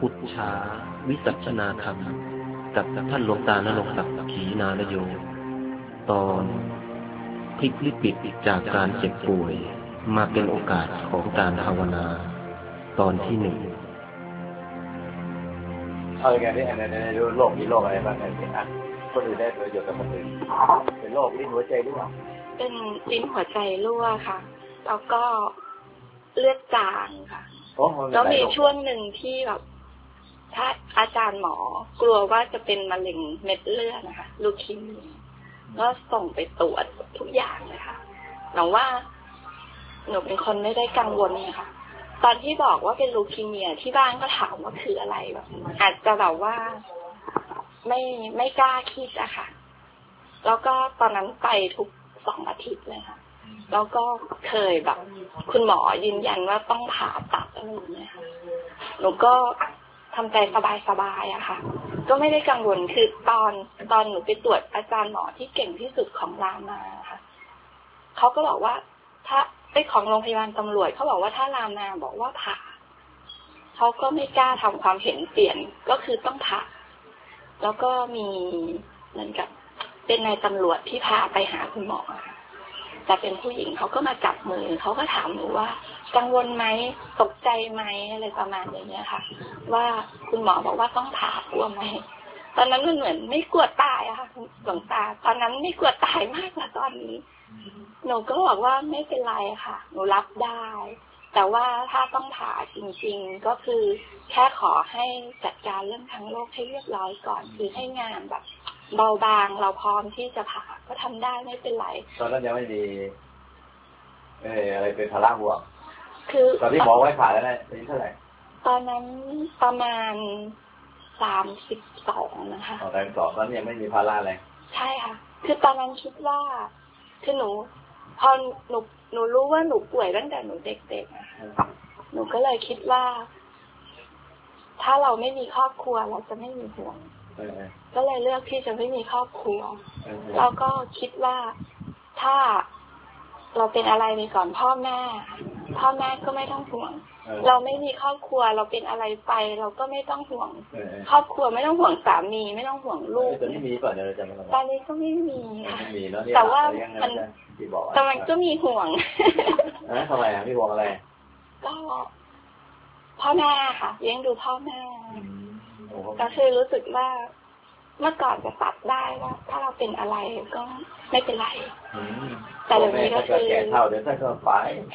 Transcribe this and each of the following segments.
พุทธาวิสัชนาธรรมกับท่านหลวงตานรงค์ศักดิ์ขีณานโยตอนพลิกวิกฤตจากการเจ็บป่วยมาเป็นโอกาสของการภาวนาตอนที่ 1 เอาอย่างนี้ในโลกมีโรคอะไรบ้างเนี่ยคนอื่นได้ประโยชน์กับคนอื่นเป็นโรคลิ้นหัวใจหรือเปล่าเป็นลิ้นหัวใจรั่วค่ะแล้วก็เลือดจางค่ะแล้วมีช่วงหนึ่งที่แบบถ้าอาจารย์หมอกลัวว่าจะเป็นมะเร็งเม็ดเลือดนะคะลูคีเมียก็ส่งไปตรวจทุกอย่างเลยค่ะหนูว่าหนูเป็นคนไม่ได้กังวลนะคะตอนที่บอกว่าเป็นลูคีเมียที่บ้านก็ถามว่าคืออะไรแบบอาจจะแบบว่าไม่กล้าคิดอะค่ะแล้วก็ตอนนั้นไปทุก2 อาทิตย์เลยค่ะแล้วก็เคยแบบคุณหมอยืนยันว่าต้องผ่าตัดอะไรอย่างเงี้ยค่ะหนูก็ทำใจสบายๆอะค่ะก็ไม่ได้กังวลคือตอนหนูไปตรวจอาจารย์หมอที่เก่งที่สุดของรามาค่ะเขาก็บอกว่าถ้าของโรงพยาบาลตำรวจเขาบอกว่าถ้ารามาบอกว่าผ่าเขาก็ไม่กล้าทำความเห็นเปลี่ยนก็คือต้องผ่าแล้วก็มีเหมือนกับเป็นนายตำรวจที่พาไปหาคุณหมอแต่เป็นผู้หญิงเขาก็มาจับมือเขาก็ถามหนูว่ากังวลไหมตกใจไหมอะไรประมาณอย่างเงี้ยค่ะว่าคุณหมอบอกว่าต้องผ่ากลัวไหมตอนนั้นมันเหมือนไม่กลัวตายอะค่ะหลวงตาตอนนั้นไม่กลัวตายมากกว่าตอนนี้หนูก็บอกว่าไม่เป็นไรค่ะหนูรับได้แต่ว่าถ้าต้องผ่าจริงๆก็คือแค่ขอให้จัดการเรื่องทางโรคให้เรียบร้อยก่อนคือให้งานแบบเบาบางเราพร้อมที่จะผ่าก็ทำได้ไม่เป็นไรตอนนั้นยังไม่มีอะไรเป็นภาระห่วงคือตอนที่หมอไว้ผ่าแล้วนะเป็นเท่าไหร่ตอนนั้นประมาณ32นะคะ 32ตอนนี้ยังไม่มีภาระอะไรใช่ค่ะคือตอนนั้นคิดว่าคือหนูพอหนูรู้ว่าหนูป่วยตั้งแต่หนูเด็กๆนะคะหนูก็เลยคิดว่าถ้าเราไม่มีครอบครัวเราจะไม่มีห่วงก็เลยเลือกที่จะไม่มีครอบครัวแล้วก็คิดว่าถ้าเราเป็นอะไรไปก่อนพ่อแม่ก็ไม่ต้องห่วงเราไม่มีครอบครัวเราเป็นอะไรไปเราก็ไม่ต้องห่วงครอบครัวไม่ต้องห่วงสามีไม่ต้องห่วงลูกตอนนี้มีก่อนเดี๋ยวจะตอนนี้ก็ไม่มีค่ะแต่ว่ามันก็มีห่วงทำไมมีห่วงอะไรก็พ่อแม่ค่ะเลี้ยงดูพ่อแม่ก็คือรู้สึกว่าเมื่อก่อนจะตัดได้ว่าถ้าเราเป็นอะไรก็ไม่เป็นไรแต่เดี๋ยวนี้ก็คือแก่เท่าเดี๋ยวท่านก็ไป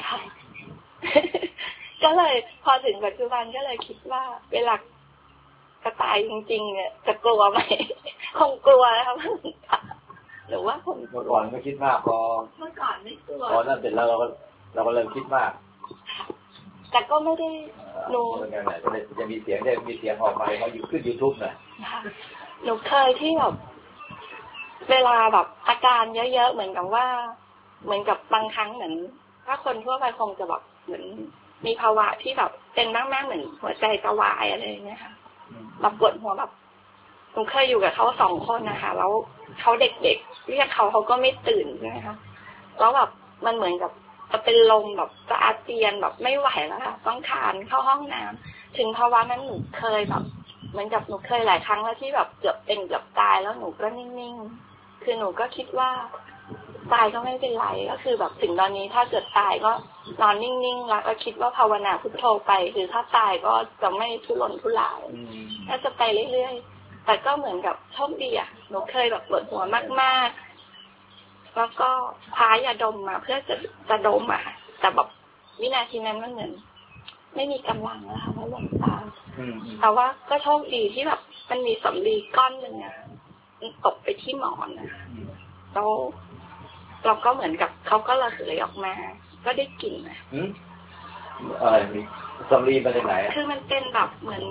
ก็เลยพอถึงปัจจุบันก็เลยคิดว่าเวลาจะตายจริงๆเนี่ยจะกลัวไหมคงกลัวนะครับหรือว่าคนเมื่อก่อนไม่คิดมากพอเมื่อก่อนไม่กลัวพอนั่นเสร็จแล้วเราก็เริ่มคิดมากแต่ก็ไม่ได้หนูจะมีเสียงออกมาเขาอยู่ขึ้น YouTube น่ะหนูเคยที่แบบเวลาแบบอาการเยอะๆเหมือนกับบางครั้งเหมือนถ้าคนทั่วไปคงจะแบบเหมือนมีภาวะที่แบบเป็นมากๆเหมือนหัวใจจะวายอะไรอย่างเงี้ยค่ะแบบปวดหัวแบบหนูเคยอยู่กับเขา2 คนนะคะแล้วเขาเด็กๆเรียกเขาก็ไม่ตื่นใช่ไหมคะแล้วแบบมันเหมือนกับจะเป็นลมแบบจะอาเจียนแบบไม่ไหวแล้วค่ะต้องคลานเข้าห้องน้ำถึงภาวะนั้นหนูเคยแบบเหมือนกับหนูเคยหลายครั้งแล้วที่แบบเกือบเป็นเกือบตายแล้วหนูก็นิ่งๆคือหนูก็คิดว่าตายก็ไม่เป็นไรก็คือแบบถึงตอนนี้ถ้าเกิดตายก็นอนนิ่งๆแล้วก็คิดว่าภาวนาพุทโธไปคือถ้าตายก็จะไม่ทุรนทุรายก็จะไปเรื่อยๆแต่ก็เหมือนกับโชคดีอ่ะหนูเคยแบบปวดหัวมากๆแล้วก็พายาดมมาเพื่อจะดมอ่ะแต่แบบวินาทีนั้นมันเหมือนไม่มีกำลังแล้วค่ะเพราะหลงตาแต่ว่าก็โชคดีที่แบบมันมีสำลีก้อนหนึ่งอ่ะมันตกไปที่หมอนนะแล้วเราก็เหมือนกับเขาก็ระเหยออกมาก็ได้กลิ่นนะอะไรมีสำลีมาจากไหนคือมันเป็นแบบเหมือน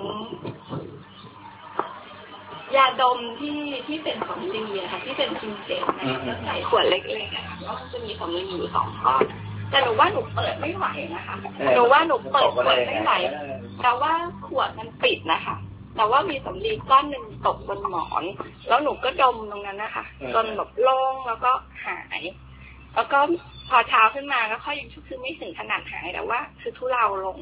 ยาดมที่เป็นสำลีอะค่ะที่เป็นพิมเจลนะแล้วใส่ขวดเล็กๆอะแล้วมันจะมีสำลีอยู่2 ก้อนแต่หนูว่าหนูเปิดไม่ไหวนะคะหนูว่าหนูเปิดขวดไม่ไหวแต่ว่าขวดมันปิดนะคะแต่ว่ามีสำลีก้อนหนึ่งตกบนหมอนแล้วหนูก็ดมตรงนั้นนะคะจนแบบโล่งแล้วก็หายแล้วก็พอเช้าขึ้นมาก็ค่อยยังคือไม่ถึงขนาดหายแต่ว่าคือทุเลาลงอ่ะ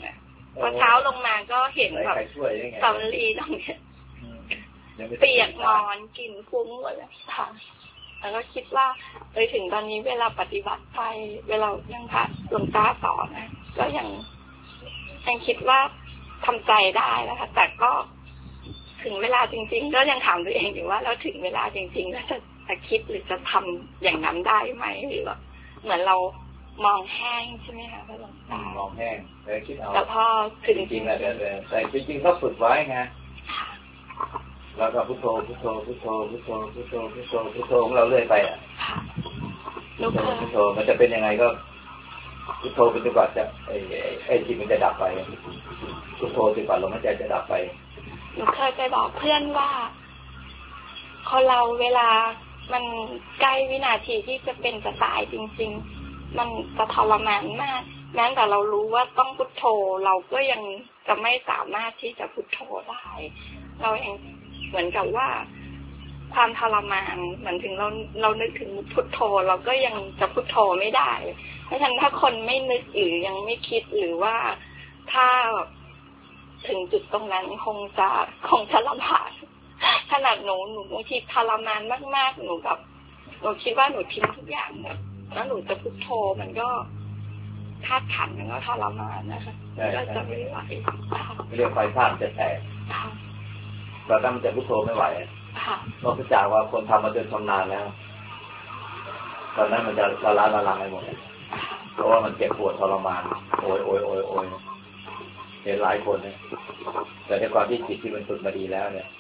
พอเช้าลงมาก็เห็นแบบสำลีตรงนี้เปียกนอนกลิ่นฟุ้งหมดเลยค่ะแล้วก็คิดว่าไปถึงตอนนี้เวลาปฏิบัติไปเวลายังพระหลวงตาสอนนะก็ยังคิดว่าทำใจได้แล้วค่ะแต่ก็ถึงเวลาจริงๆก็ยังถามตัวเองอยู่ว่าแล้วถึงเวลาจริงๆแล้วจะคิดหรือจะทำอย่างนั้นได้ไหมหรือว่าเหมือนเรามองแห้งใช่ไหมคะพระหลวงตามองแห้งแต่คิดเอาแต่พอถึงจริงๆแต่จริงๆก็ฝึกไว้ไงแล้วก็พุทโธพุทโธพุทโธพุทโธพุทโธพุทโธพุทโธของเราเรื่อยไปอ่ะพุทโธมันจะเป็นยังไงก็พุทโธไปจนกว่าจะไอ้จิตมันจะดับไปพุทโธจนกว่าลมหายใจจะดับไปหนูเคยไปบอกเพื่อนว่าคนเราเวลามันใกล้วินาทีที่จะเป็นจะตายจริงๆมันจะทรมานมากแม้แต่เรารู้ว่าต้องพุทโธเราก็ยังจะไม่สามารถที่จะพุทโธได้เราเองเหมือนกับว่าความทรมานเหมือนถึงเรานึกถึงพุทโธเราก็ยังจะพุทโธไม่ได้เพราะฉะนั้นถ้าคนไม่นึกหรือยังไม่คิดหรือว่าถ้าถึงจุดตรงนั้นคงจะลำบากขนาดหนูบางทีทรมานมากๆหนูคิดว่าหนูทิ้งทุกอย่างแบบแล้วหนูจะพุทโธมันก็ธาตุขันธ์มันก็ทรมานนะคะก็จะไม่ไหวเรื่องไฟธาตุจะแตกตอนนั้นมันจะพุทโธไม่ไหวนอกจากว่าคนทำมาจนชำนาญแล้วตอนนั้นมันจะละลังไปหมดเพราะว่ามันเจ็บปวดทรมานโอยเห็นหลายคนเนี่ยแต่ในความที่จิตที่มันฝึกมาดีแล้วเนี่ย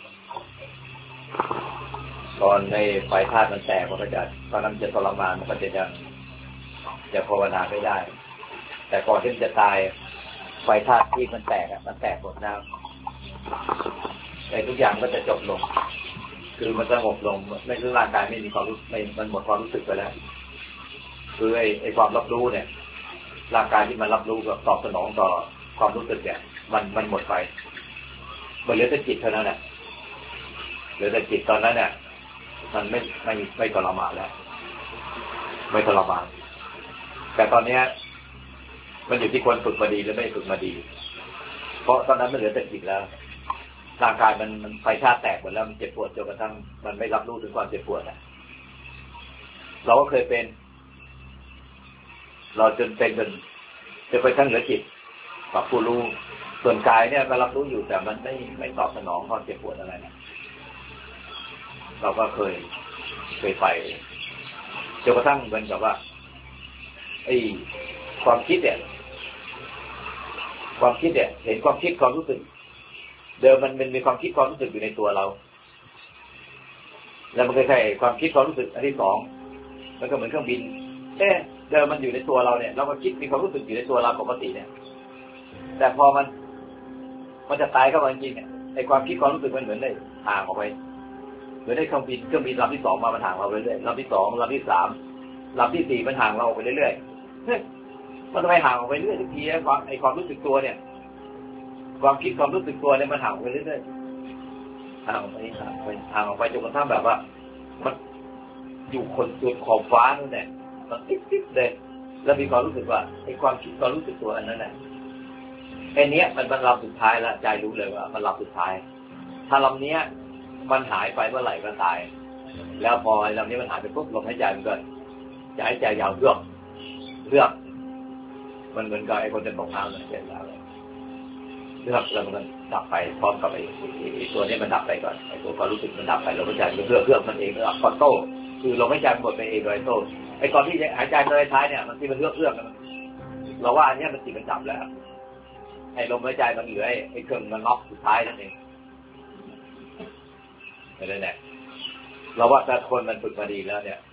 ตอนในไฟธาตุมันแตกมันก็จะตอนนั้นจะทรมานมันก็จะภาวนาไม่ได้แต่ก่อนที่จะตายไฟธาตุที่มันแตกมันแตกหมดแล้วไอ้ทุกอย่างก็จะจบลงคือมันสงบลงไม่คือร่างกายไม่มีความรู้มันหมดความรู้สึกไปแล้วคือไอ้ความรับรู้เนี่ยร่างกายที่มันรับรู้กับตอบสนองต่อความรู้สึกเนี่ยมันหมดไปมันเหลือแต่จิตเท่านั้นแหละเหลือแต่จิตตอนนั้นเนี่ยมันไม่ทรมานแล้วไม่ทรมานแต่ตอนนี้มันอยู่ที่คนฝึกมาดีหรือไม่ฝึกมาดีเพราะตอนนั้นมันเหลือแต่จิตแล้วร่างกายมันไฟธาตุแตกหมดแล้วมันเจ็บปวดจนกระทั่งมันไม่รับรู้ถึงความเจ็บปวดเราก็เคยเป็นเราจนเป็นจนไปทั้งเหลือจิตกับผู้รู้ส่วนกายเนี่ยก็รับรู้อยู่แต่มันไม่ตอบสนองความเจ็บปวดอะไรนะเราก็เคยไปจนกระทั่งเหมือนกับว่าไอ้ความคิดเนี่ยเห็นความคิดความรู้สึกเดิมมันมีความคิดความรู้สึกอยู่ในตัวเราแล้วมันก็ใช่ความคิดความรู้สึกอันที่สองมันก็เหมือนเครื่องบินเดิมมันอยู่ในตัวเราเนี่ยเราก็คิดมีความรู้สึกอยู่ในตัวเราปกติเนี่ยแต่พอมันจะตายเข้ามาจริงๆเนี่ยไอ้ความคิดความรู้สึกมันเหมือนได้ห่างออกไปเหมือนได้เครื่องบินลำที่สองมามันห่างเราไปเรื่อยลำที่สองลำที่สามลำที่สี่มันห่างเราออกไปเรื่อยๆมันทำไมห่างออกไปเรื่อยทุกทีไอ้ความรู้สึกตัวเนี่ยความคิดความรู้สึกตัวเนี่ยมันห่างไปเรื่อยๆห่างออกไปจนกระทั่งแบบว่ามันอยู่คนจุดขอบฟ้านั่นแหละมันติ๊บๆเลยแล้วมีความรู้สึกว่าไอ้ความคิดความรู้สึกตัวอันนั้นแหละไอ้นี้มันลำสุดท้ายแล้วใจรู้เลยว่ามันลำสุดท้ายถ้าลำนี้มันหายไปเมื่อไหร่ก็ตายแล้วพอไอ้ลำนี้มันหายไปปุ๊บลมหายใจมันก็จะหายใจยาวเลือกมันเหมือนกับไอ้คนจะตกน้ำเลยเสร็จแล้วเลือกแล้วมันดับไปพร้อมกับไอ้ตัวนี้มันดับไปก่อนไอ้ตัวความรู้สึกมันดับไปลมหายใจมันเลือกมันเองแล้วคอนโต้คือลมหายใจหมดไปเองโดยโต้ไอ้ตอนที่หายใจโดยท้ายเนี่ยมันที่มันเลือกเราว่าอันนี้มันจิตมันดับแล้วไอ้ลมหายใจมันเหลือไอ้เครื่องมันน็อกสุดท้ายนั่นเองไม่ได้แน่เราว่าถ้าคนมันฝึกมาดีแล้วเนี่ย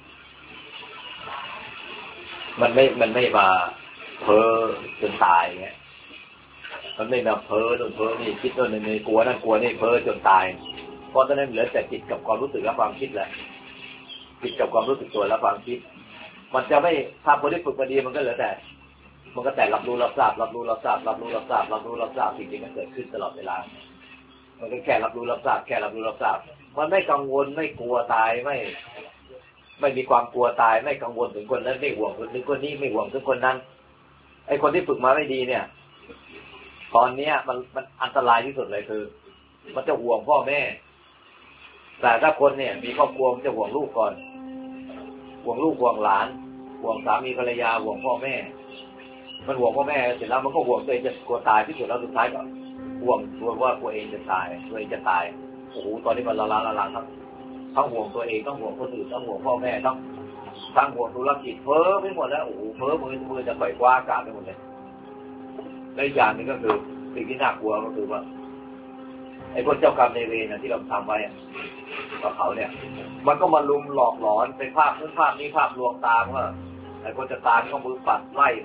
มันไม่มาเพ้อจนตายเงี้ยมันไม่มาเพ้อนี่คิดโน่นนี่กลัวนั่นกลัวนี่เพ้อจนตายเพราะตอนนั้นเหลือแต่จิตกับความรู้สึกและความคิดแหละจิตกับความรู้สึกตัวและความคิดมันจะไม่ถ้าคนที่ฝึกมาดีมันก็เหลือแต่มันก็แต่รับรู้รับทราบสิ่งที่มันเกิดขึ้นตลอดเวลามันก็แค่รับรู้รับทราบมันไม่กังวลไม่กลัวตายไม่มีความกลัวตายไม่กังวลถึงคนนั้นไม่ห่วงถึงคนนี้ไม่ห่วงถึงคนนั้นไอ้คนที่ฝึกมาไม่ดีเนี่ยตอนเนี้ยมันอันตรายที่สุดเลยคือมันจะห่วงพ่อแม่แต่ถ้าคนเนี่ยมีครอบครัวมันจะห่วงลูกก่อนห่วงลูกห่วงหลานห่วงสามีภรรยาห่วงพ่อแม่มันห่วงพ่อแม่เสร็จแล้วมันก็ห่วงตัวเองจะกลัวตายที่สุดแล้วสุดท้ายก็ห่วงว่าตัวเองจะตายตัวเองจะตายโอ้โหตอนนี้มันละลางครับทั้งห่วงตัวเองต้องห่วงคนอื่นต้องห่วงพ่อแม่ทั้งห่วงธุรกิจเพ้อไปหมดแล้วโอ้โหเพ้อมือจะปล่อยคว้าอากาศไปหมดเลยและอีกอย่างนึงก็คือสิ่งที่น่ากลัวก็คือว่าไอ้พวกเจ้ากรรมในเวรที่เราทำไว้กับเขาเนี่ยมันก็มาลุมหลอกหลอนเป็นภาพนู้นภาพนี้ภาพลวงตาว่าไอ้คนจะตายก็มือปัดไล่ไป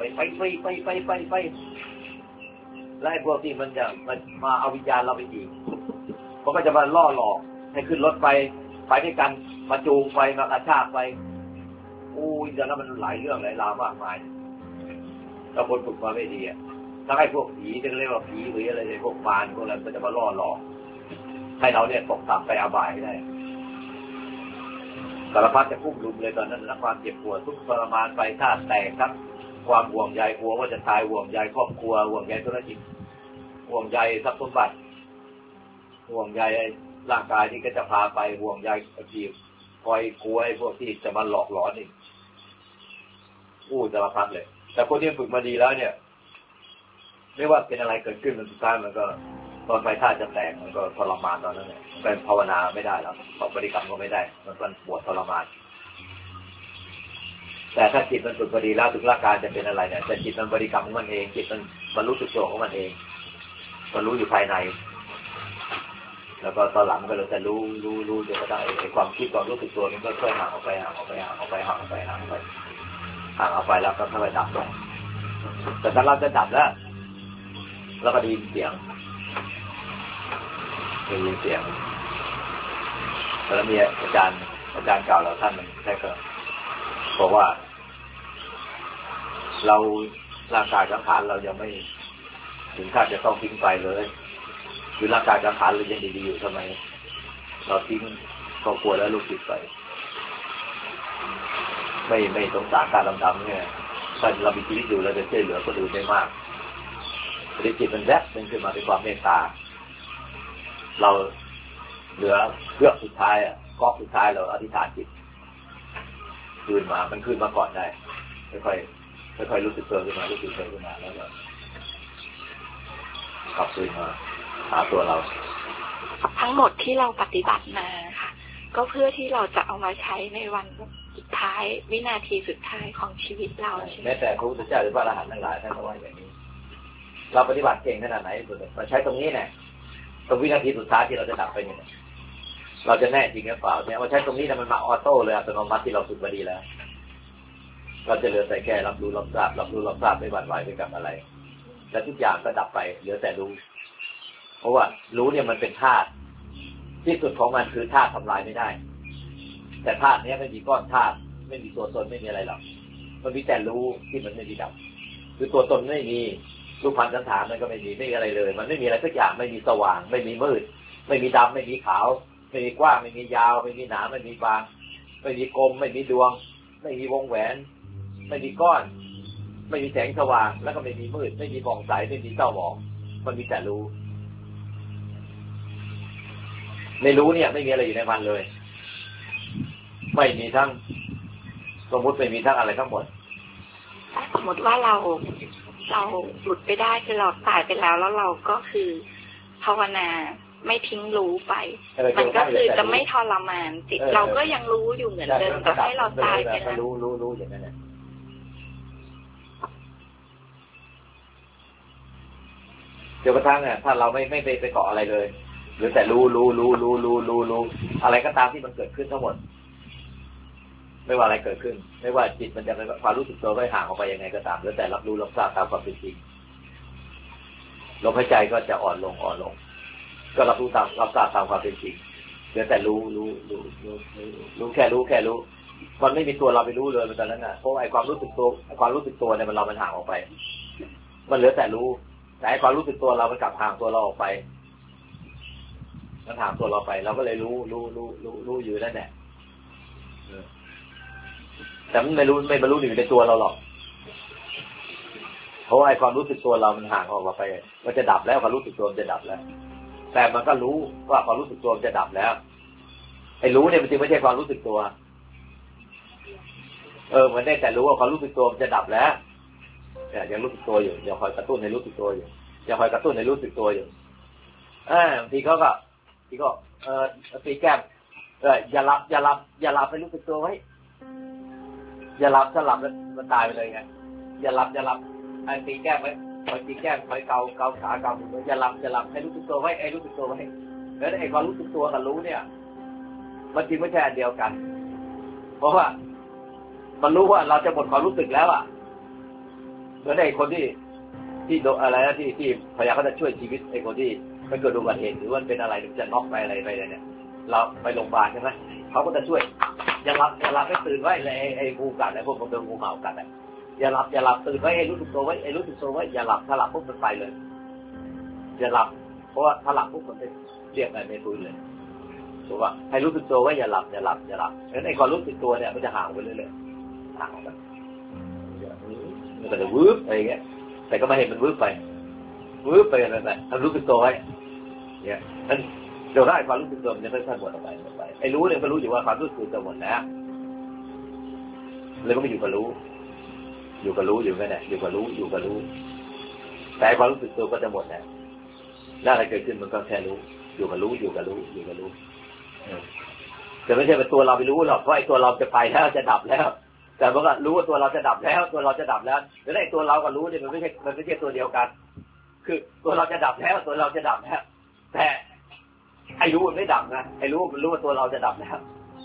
และไอ้พวกที่มันจะมาเอาวิญญาณเราไปอีกมันก็จะมาล่อหลอกให้ขึ้นรถไปด้วยกันมาจูงไปมากระชากไปอู้ยเดี๋ยวนั้นมันหลายเรื่องหลายราวมากมายถ้าคนฝึกมาไม่ดีอ่ะถ้าให้พวกผีจะเรียกว่าผีหรืออะไรพวกมารพวกนั้นมันจะมาล่อหลอกให้เราเนี่ยตกต่ำไปอบายได้สารพัดจะพุ่งลุมเลยตอนนั้นนะความเจ็บปวดทุกทรมานไปท่าแตกครับความห่วงใยกลัวว่าจะตายห่วงใยครอบครัวห่วงใยธุรกิจห่วงใยทรัพย์สมบัติห่วงใยร่างกายที่ก็จะพาไปห่วงใยที่คอยกลัวไอ้พวกที่จะมาหลอกหลอนนี่สารพัดเลยแต่คนที่ฝึกมาดีแล้วเนี่ยไม่ว่าเป็นอะไรเกิดขึ้นมันสุดท้ายมันก็ตอนไฟท่าจะแตกมันก็ทรมานตอนนั้นเนี่ยเป็นภาวนาไม่ได้แล้วตอบบริกรรมก็ไม่ได้มันปวดทรมานแต่ถ้าจิตมันฝึกมาดีแล้วถึงร่างกายจะเป็นอะไรเนี่ยแต่จิตมันบริกรรมของมันเองจิตมันรู้สึกตัวของมันเองมันรู้อยู่ภายในแล้วก็ตอนหลังก็เราจะรู้จนกระทั่งไอ้ความคิดความรู้สึกตัวมันก็ค่อยห่างออกไปแล้วก็ค่อยดับลงแต่ถ้าเราจะดับแล้วเราก็ได้ยินเสียงแล้วมีอาจารย์เก่าเราท่านนึงใช่ก็บอกว่าเราร่างกายสังขารเรายังไม่ถึงขั้นจะต้องทิ้งไปเลยคือร่างกายสังขารเรายังดีๆอยู่ทำไมเราทิ้งครอบครัวและลูกศิษย์ไปไม่สงสารการดำๆเนี่ยถ้าเรามีชีวิตอยู่เราจะช่วยเหลือคนอื่นได้มากจิตมันแวบเป็นขึ้นมาเป็นความเมตตาเราเหลือเพื่อสุดท้ายก๊อกสุดท้ายเราอธิษฐานจิตคืนมามันคืนมาก่อนได้ค่อยรู้สึกตัวขึ้นมาแล้วก็กลับคืนมาหาตัวเราทั้งหมดที่เราปฏิบัติมาค่ะก็เพื่อที่เราจะเอามาใช้ในวันสุดท้ายวินาทีสุดท้ายของชีวิตเราใช่ไหมแม้แต่พระพุทธเจ้าหรือพระอรหันต์ทั้งหลายท่านก็ว่าอย่างนี้เราปฏิบัติเก่งขนาดไหนมาใช้ตรงนี้เนี่ยตรงวินาทีสุดท้ายที่เราจะดับไปเนี่ยเราจะแน่จริงหรือเปล่าเนี่ยว่าใช้ตรงนี้มันมาออโต้เลยอัตโนมัติที่เราฝึกมาดีแล้วเราจะเหลือแต่แค่รับรู้รับทราบไม่หวั่นไหวไปกับอะไรและทุกอย่างก็ดับไปเหลือแต่รู้เพราะว่ารู้เนี่ยมันเป็นธาตุที่สุดของมันคือธาตุทำลายไม่ได้แต่ธาตุนี้ไม่มีก้อนธาตุไม่มีตัวตนไม่มีอะไรหรอกมันมีแต่รู้ที่มันไม่มีดับคือตัวตนไม่มีรูปพันธ์สันฐานมันก็ไม่มีอะไรเลยมันไม่มีอะไรสักอย่างไม่มีสว่างไม่มีมืดไม่มีดำไม่มีขาวไม่มีกว้างไม่มียาวไม่มีหนาไม่มีบางไม่มีกลมไม่มีดวงไม่มีวงแหวนไม่มีก้อนไม่มีแสงสว่างแล้วก็ไม่มีมืดไม่มีมองใสไม่มีเศร้าหมองมันมีแต่รู้ในรู้เนี่ยไม่มีอะไรอยู่ในมันเลยไม่มีทั้งสมมติไม่มีทั้งอะไรทั้งหมดสมมติว่าเราหลุดไปได้คือเราตายไปแล้วเราก็คือภาวนาไม่ทิ้งรู้ไปมันก็คือจะไม่ทรมานจิตเราก็ยังรู้อยู่เหมือนเดิมแต่ให้เราตายไปแล้วรู้อย่างนั้นแหละเดี๋ยวกระทั่งเนี่ยถ้าเราไม่ไปเกาะอะไรเลยหรือแต่รู้อะไรก็ตามที่มันเกิดขึ้นทั้งหมดไม่ว่าอะไรเกิดขึ้นไม่ว่าจิตมันจะเป็นความรู้สึกตัวไม่ห่างออกไปยังไงก็ตามแล้วแต่รับรู้รับทราบตามความเป็นจริงลมหายใจก็จะอ่อนลงก็รับรู้รับทราบตามความเป็นจริงเหลือแต่รู้แค่รู้มันไม่มีตัวเราไปรู้เลยมันตอนนั้นน่ะเพราะไอ้ความรู้สึกตัวเนี่ยมันห่างออกไปมันเหลือแต่รู้แต่ไอ้ความรู้สึกตัวเรามันกลับห่างตัวเราออกไปมันห่างตัวเราไปเราก็เลยรู้อยู่นั่นแหละแต่มันไม่รู้อยู่ในตัวเราหรอกเพราะไอ้ความรู้สึกตัวเรามันห่างออกมาไปมันจะดับแล้วความรู้สึกตัวมันจะดับแล้วแต่มันก็รู้ว่าความรู้สึกตัวมันจะดับแล้วไอ้รู้เนี่ยมันจึงไม่ใช่ความรู้สึกตัวมันได้แต่รู้ว่าความรู้สึกตัวมันจะดับแล้วเนี่ยยังรู้สึกตัวอยู่ยังคอยกระตุ้นให้รู้สึกตัวอยู่ยังคอยกระตุ้นให้รู้สึกตัวอยู่บางทีเขาก็ตีแก้มอย่าหลับให้รู้สึกตัวไว้อย่าหลับถ้าหลับแล้วมันตายไปเลยไงอย่าหลับไอ้ตีแก้มไว้คอยตีแก้มคอยเกาขาเกาอย่าหลับให้รู้สึกตัวไว้รู้สึกตัวไว้แล้วไอ้ความรู้สึกตัวกับรู้เนี่ยมันจริงไม่ใช่อันเดียวกันเพราะว่ามันรู้ว่าเราจะหมดความรู้สึกแล้วอ่ะเหมือนไอ้คนที่อะไรนะที่พยายามเขาจะช่วยชีวิตไอ้คนที่ไม่เกิดอุบัติเหตุหรือว่าเป็นอะไรจะน็อกไปอะไรไปเนี่ยเราไปโรงพยาบาลใช่ไหมเขาก็จะช่วยอย่าหลับให้ตื่นไว้ไอ้งูกัดไอ้พวกมันโดนงูเห่ากัดอย่าหลับตื่นไว้ให้รู้สึกตัวไว้รู้สึกตัวไว้อย่าหลับถ้าหลับปุ๊บมันไปเลยอย่าหลับเพราะว่าถ้าหลับปุ๊บมันจะเรียกอะไรไม่ฟื้นเลยถูกป่ะให้รู้สึกตัวไว้อย่าหลับงั้นไอ้ความรู้สึกตัวเนี่ยมันจะห่างไปเรื่อยๆห่างไปมันก็จะวืบอะไรเงี้ยแต่ก็ไม่เห็นมันวืบไปอะไรแบบทำรู้สึกตัวไว้เนี่ยนั่นเดี๋ยวได้ความรู้สึกตัวมันจะค่อยๆหมดออกไปไอ้รู้เนี่ยก็รู้อยู่ว่าความรู้สึกตัวหมดแล้วเลยก็ไม่อยู่กับรู้อยู่แค่ไหนอยู่กับรู้แต่ความรู้สึกตัวก็จะหมดแล้วอะไรเกิดขึ้นมันก็แค่รู้อยู่กับรู้แต่ไม่ใช่เป็นตัวเราไปรู้หรอกเพราะไอ้ตัวเราจะไปแล้วจะดับแล้วแต่มันก็รู้ว่าตัวเราจะดับแล้วแล้วไอ้ตัวเรากับรู้เนี่ยมันไม่ใช่ตัวเดียวกันคือตัวเราจะดับแล้วแต่ไอ้รู้มันไม่ดับนะไอ้รู้มันรู้ว่าตัวเราจะดับแล้ว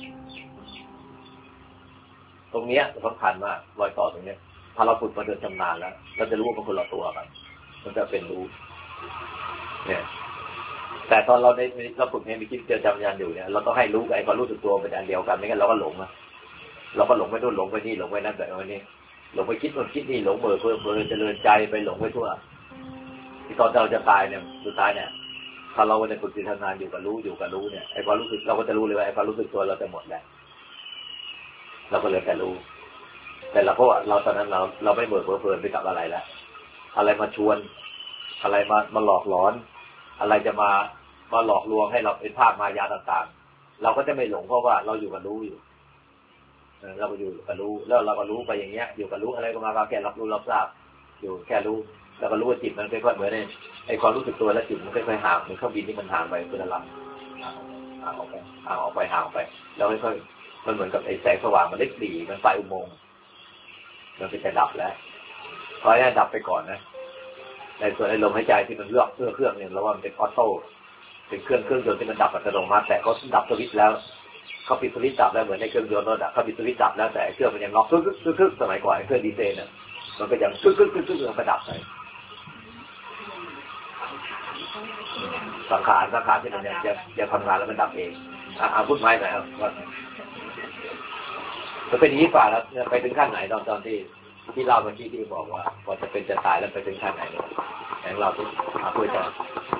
ตรงเนี้ยสำคัญมากรอยต่อตรงเนี้ยถ้าเราฝึกมาจนชำนาญแล้วเราจะรู้ว่ามันคนละตัวกันมันจะเป็นรู้เนี่ยแต่ตอนเราฝึกเนี่ยมีคิดเจอจำยันอยู่เนี่ยเราต้องให้รู้กับไอ้ความรู้สึกตัวเป็นอันเดียวกันไม่งั้นเราก็หลงเราก็หลงไปนู่นหลงไปนี่หลงไปนั่นแบบนี้หลงไปคิดนู่นคิดนี่หลงเบอร์เจริญใจไปหลงไปทั่วที่ตอนเราจะตายเนี่ยสุดท้ายเนี่ยถ้าเราในฝึกจิตทำงานอยู่กับรู้เนี่ยไอ้ความรู้สึกเราก็จะรู้เลยว่าไอ้ความรู้สึกตัวเราจะหมดแล้วเราก็เลยแค่รู้แต่เราเพราะว่าเราตอนนั้นเราไม่เบื่อเพลินไปกับอะไรแล้วอะไรมาชวนอะไรมาหลอกหลอนอะไรจะมาหลอกลวงให้เราเป็นภาพมายาต่างๆเราก็จะไม่หลงเพราะว่าเราอยู่กับรู้อยู่เราก็อยู่กับรู้แล้วเราก็รู้ไปอย่างเงี้ยอยู่กับรู้อะไรก็มาแค่รับรู้รับทราบอยู่แค่รู้แล้วก็รู้ว่าจิตมันค่อยๆเหมือนไอ้ความรู้สึกตัวและจิตมันค่อยๆห่างเหมือนเครื่องบินที่มันห่างไปเป็นระดับห่างออกไปแล้วค่อยๆมันเหมือนกับไอ้แสงสว่างมันเล็กดีมันไฟอุโมงค์มันเป็นแต่ดับแล้วเพราะงั้นดับไปก่อนนะในส่วนไอ้ลมหายใจที่มันเลือกเครื่องเนี่ยเราว่ามันเป็นออโต้เป็นเครื่องยนต์ที่มันดับอัตโนมัติแต่เขาดับสวิตช์แล้วเขาปิดสวิตช์ดับแล้วเหมือนในเครื่องยนต์รถเขาปิดสวิตช์ดับแล้วแต่เครื่องมันยังล็อกคึกสมัยก่อนเครื่องดีเซลเนี่ยมันก็ยังคึกมันก็ดับไปสังขารที่มันจะทำงานแล้วมันดับเองพูดไม้หน่อยครับว่าจะเป็นอย่างนี้ป่ะแล้วไปถึงขั้นไหนตอนที่เล่าเมื่อกี้ที่บอกว่าพอจะเป็นจะตายแล้วไปถึงขั้นไหนอย่างเราพูดต่อ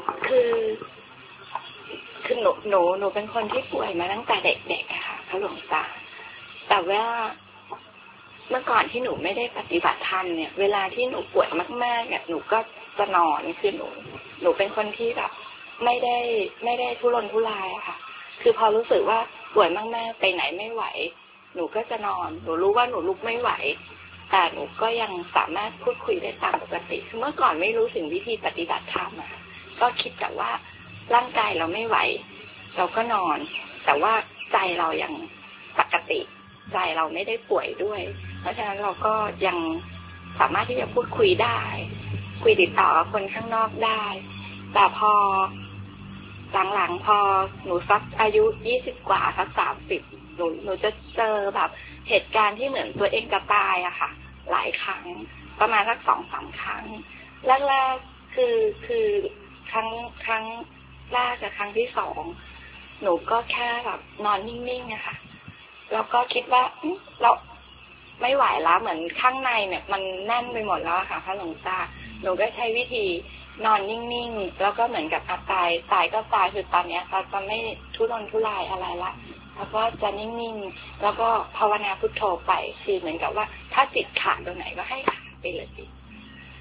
คือหนูเป็นคนที่ป่วยมาตั้งแต่เด็กๆอะค่ะพระหลวงตาแต่ว่าเมื่อก่อนที่หนูไม่ได้ปฏิบัติธรรมเนี่ยเวลาที่หนูป่วยมากๆเนี่ยหนูก็จะนอนคือหนูเป็นคนที่แบบไม่ได้ทุรนทุรายอะค่ะคือพอรู้สึกว่าป่วยมากๆไปไหนไม่ไหวหนูก็จะนอนหนูรู้ว่าหนูลุกไม่ไหวแต่หนูก็ยังสามารถพูดคุยได้ตามปกติคือเมื่อก่อนไม่รู้ถึงวิธีปฏิบัติธรรมอะก็คิดแต่ว่าร่างกายเราไม่ไหวเราก็นอนแต่ว่าใจเรายังปกติใจเราไม่ได้ป่วยด้วยเพราะฉะนั้นเราก็ยังสามารถที่จะพูดคุยได้คุยติดต่อกับคนข้างนอกได้แต่พอหลังๆพอหนูสักอายุ20กว่าสัก30หนูจะเจอแบบเหตุการณ์ที่เหมือนตัวเองจะตายอะค่ะหลายครั้งประมาณสัก 2-3 ครั้งแรกๆคือครั้งแรกกับครั้งที่2หนูก็แค่แบบนอนนิ่งๆอะค่ะแล้วก็คิดว่าเราไม่ไหวแล้วเหมือนข้างในเนี่ยมันแน่นไปหมดแล้วค่ะพระหลวงตาหนูก็ใช้วิธีนอนนิ่งๆแล้วก็เหมือนกับตายก็ตายคือตอนนี้เราจะไม่ทุรนทุรายอะไรละแล้วก็จะนิ่งๆแล้วก็ภาวนาพุทโธไปคือเหมือนกับว่าถ้าจิตขาดตรงไหนก็ให้ขาดไปเลย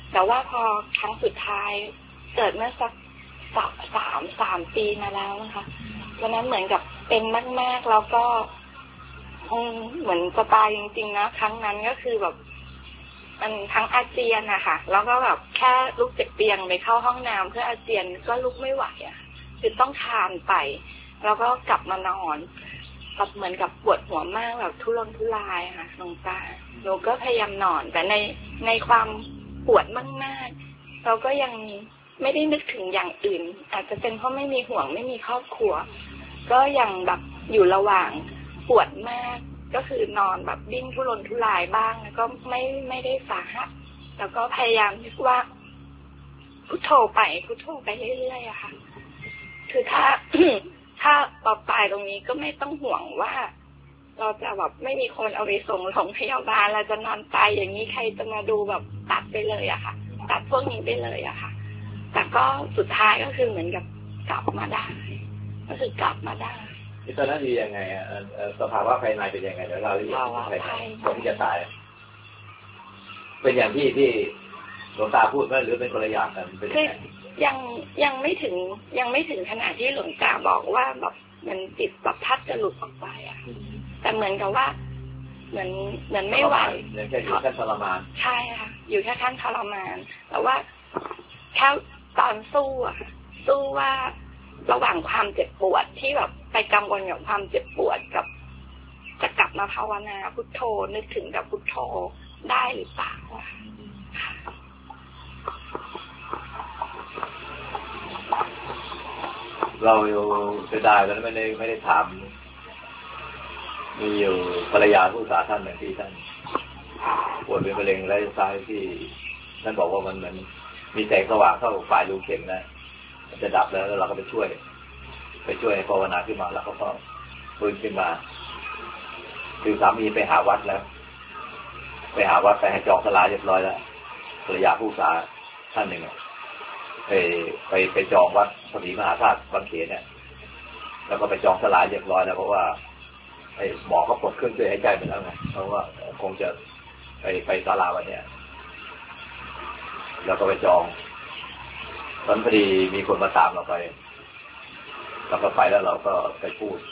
แต่ว่าพอครั้งสุดท้ายเกิดเมื่อสักสามปีมาแล้วนะคะวันนั้นเหมือนกับเป็นมากๆแล้วก็เหมือนจะตายจริงๆนะครั้งนั้นก็คือแบบมันทั้งอาเจียนนะคะแล้วก็แบบแค่ลุกจากเตียงไปเข้าห้องน้ำเพื่ออาเจียนก็ลุกไม่ไหวอะคือต้องคลานไปแล้วก็กลับมานอนแบบเหมือนกับปวดหัวมากแบบทุรนทุรายค่ะหลวงตาเราก็พยายามนอนแต่ในความปวดมากๆเราก็ยังไม่ได้นึกถึงอย่างอื่นอาจจะเป็นเพราะไม่มีห่วงไม่มีครอบครัวก็ยังแบบอยู่ระหว่างปวดมากก็คือนอนแบบดิ้นทุรนทุรายบ้างแล้วก็ไม่ได้สาหัสแล้วก็พยายามนึกว่าพุทโธไปเรื่อยๆอะค่ะคือถ้า ถ้าต่อตายตรงนี้ก็ไม่ต้องห่วงว่าเราจะแบบไม่มีคนเอาไปส่งโรงพยาบาลเราจะนอนตายอย่างนี้ใครจะมาดูแบบตัดไปเลยอะค่ะตัดพวกนี้ไปเลยอะค่ะแต่ก็สุดท้ายก็คือเหมือนกับกลับมาได้ก็คือกลับมาได้ตอนนั้นดียังไงสภาวะภายในเป็นยังไงเดี๋ยวเราเรียกภายในคนที่จะตายเป็นอย่างที่หลวงตาพูดไหมหรือเป็นคนละอย่างกันเป็นยังไงยังไม่ถึงขนาดที่หลวงตาบอกว่าแบบมันจิตแบบพัดจะหลุดออกไปอะแต่เหมือนกับว่าเหมือนไม่ไหวแค่อยู่ขั้นทรมานใช่ค่ะอยู่แค่ขั้นทรมานแต่ว่าแค่ตอนสู้ว่าระหว่างความเจ็บปวดที่แบบไปกังวลกับความเจ็บปวดกับจะกลับมาภาวนาพุทโธนึกถึงกับพุทโธได้หรือเปล่าเราเสียดายแล้วไม่ได้ถามมีอยู่ภรรยาผู้สาท่านหนึ่งที่ท่านปวดเป็นมะเร็งระยะซ้ายที่ท่านบอกว่ามันเหมือนมีแสงสว่างเข้าปลายรูเข็มนะมันจะดับแล้วเราก็ไปช่วยให้ภาวนาขึ้นมาแล้วเขาก็ฟื้นขึ้นมาคือสามีไปหาวัดแล้วไปให้จองศาลาเรียบร้อยแล้วภรรยาผู้สาท่านหนึ่งไปจองวัดพระศรีมหาธาตุบางเขนเนี่ยแล้วก็ไปจองศาลาเรียบร้อยแล้วเพราะว่าไอ้หมอเขาปลดเครื่องช่วยหายใจไปแล้วไงเพราะว่าคงจะไปศาลาวันเนี้ยแล้วก็ไปจองตอนพอดีมีคนมาตามเราไปแล้วเราก็ไปพูด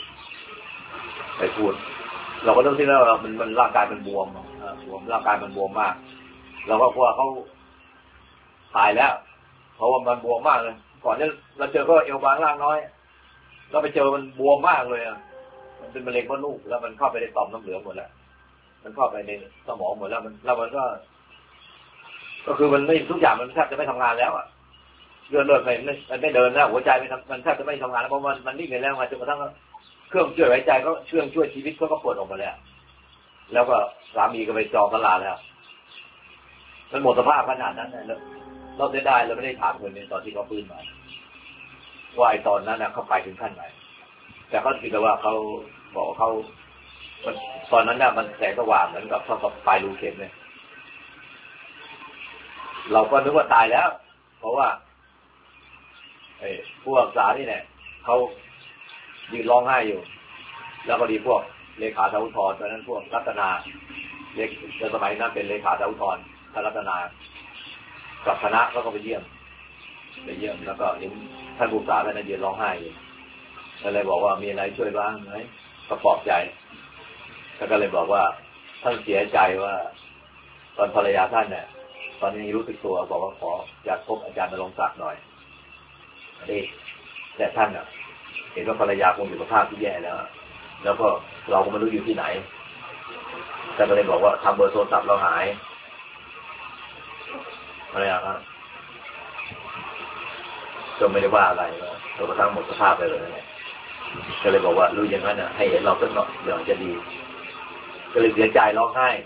เราก็ต้องที่แล้วมันร่างกายมันบวมร่างกายมันบวมมากเราก็กลัวเขาตายแล้วเพราะว่ามันบวมมากเลยก่อนที่เราเจอก็เอวบางล่างน้อยเราไปเจอมันบวมมากเลยมันเป็นมะเร็งมดลูกแล้วมันเข้าไปในต่อมน้ำเหลืองหมดแล้วมันเข้าไปในสมองหมดแล้วมันก็คือมันไม่ทุกอย่างมันแทบจะไม่ทำงานแล้วเลือดมันไม่เดินแล้วหัวใจมันแทบจะไม่ทำงานแล้วเพราะมันนิ่งไปแล้วมาจนกระทั่งเครื่องช่วยหายใจก็เครื่องช่วยชีวิตก็ปวดออกมาแล้วก็สามีก็ไปจองศาลาแล้วมันหมดสภาพขนาดนั้นเลยเราได้เราไม่ได้ถามคนนี้ตอนที่เขาฟื้นมาว่าไอ้ตอนนั้นเขาไปถึงขั้นไหนแต่เขาคิดว่าเขาบอกเขาตอนนั้นมันแสงสว่างเหมือนกับเขาปลายรูเข็มเลยเราก็นึกว่าตายแล้วเพราะว่าผู้รักษานี่เนี่ยเขายืนร้องไห้อยู่แล้วก็ดีพวกเลขาสาวุธรตอนนั้นพวกรัตนาในสมัยนั้นเป็นเลขาสาวุธรท่านรัตนากับคณะก็ไปเยี่ยมแล้วก็เห็นท่านผู้รักษาท่านยืนร้องไห้อยู่ก็เลยบอกว่ามีอะไรช่วยบ้างไหมก็ปลอบใจแล้วก็เลยบอกว่าท่านเสียใจว่าตอนภรรยาท่านเนี่ยตอนนี้รู้สึกตัวบอกว่าขออยากพบอาจารย์ณรงค์ศักดิ์หน่อยแต่ท่านเห็นว่าภรรยาคงอยู่สภาพที่แย่แล้วก็เราก็ไม่รู้อยู่ที่ไหนแต่ก็เลยบอกว่าทำเบอร์โทรศัพท์เราหายอะไรครับจนไม่ได้ว่าอะไรจนกระทั่งหมดสภาพไปเลยก็เลยบอกว่ารู้อย่างนั้นให้เห็นเราสักหน่อยเดี๋ยวจะดีก็เลยเสียใจร้องไห้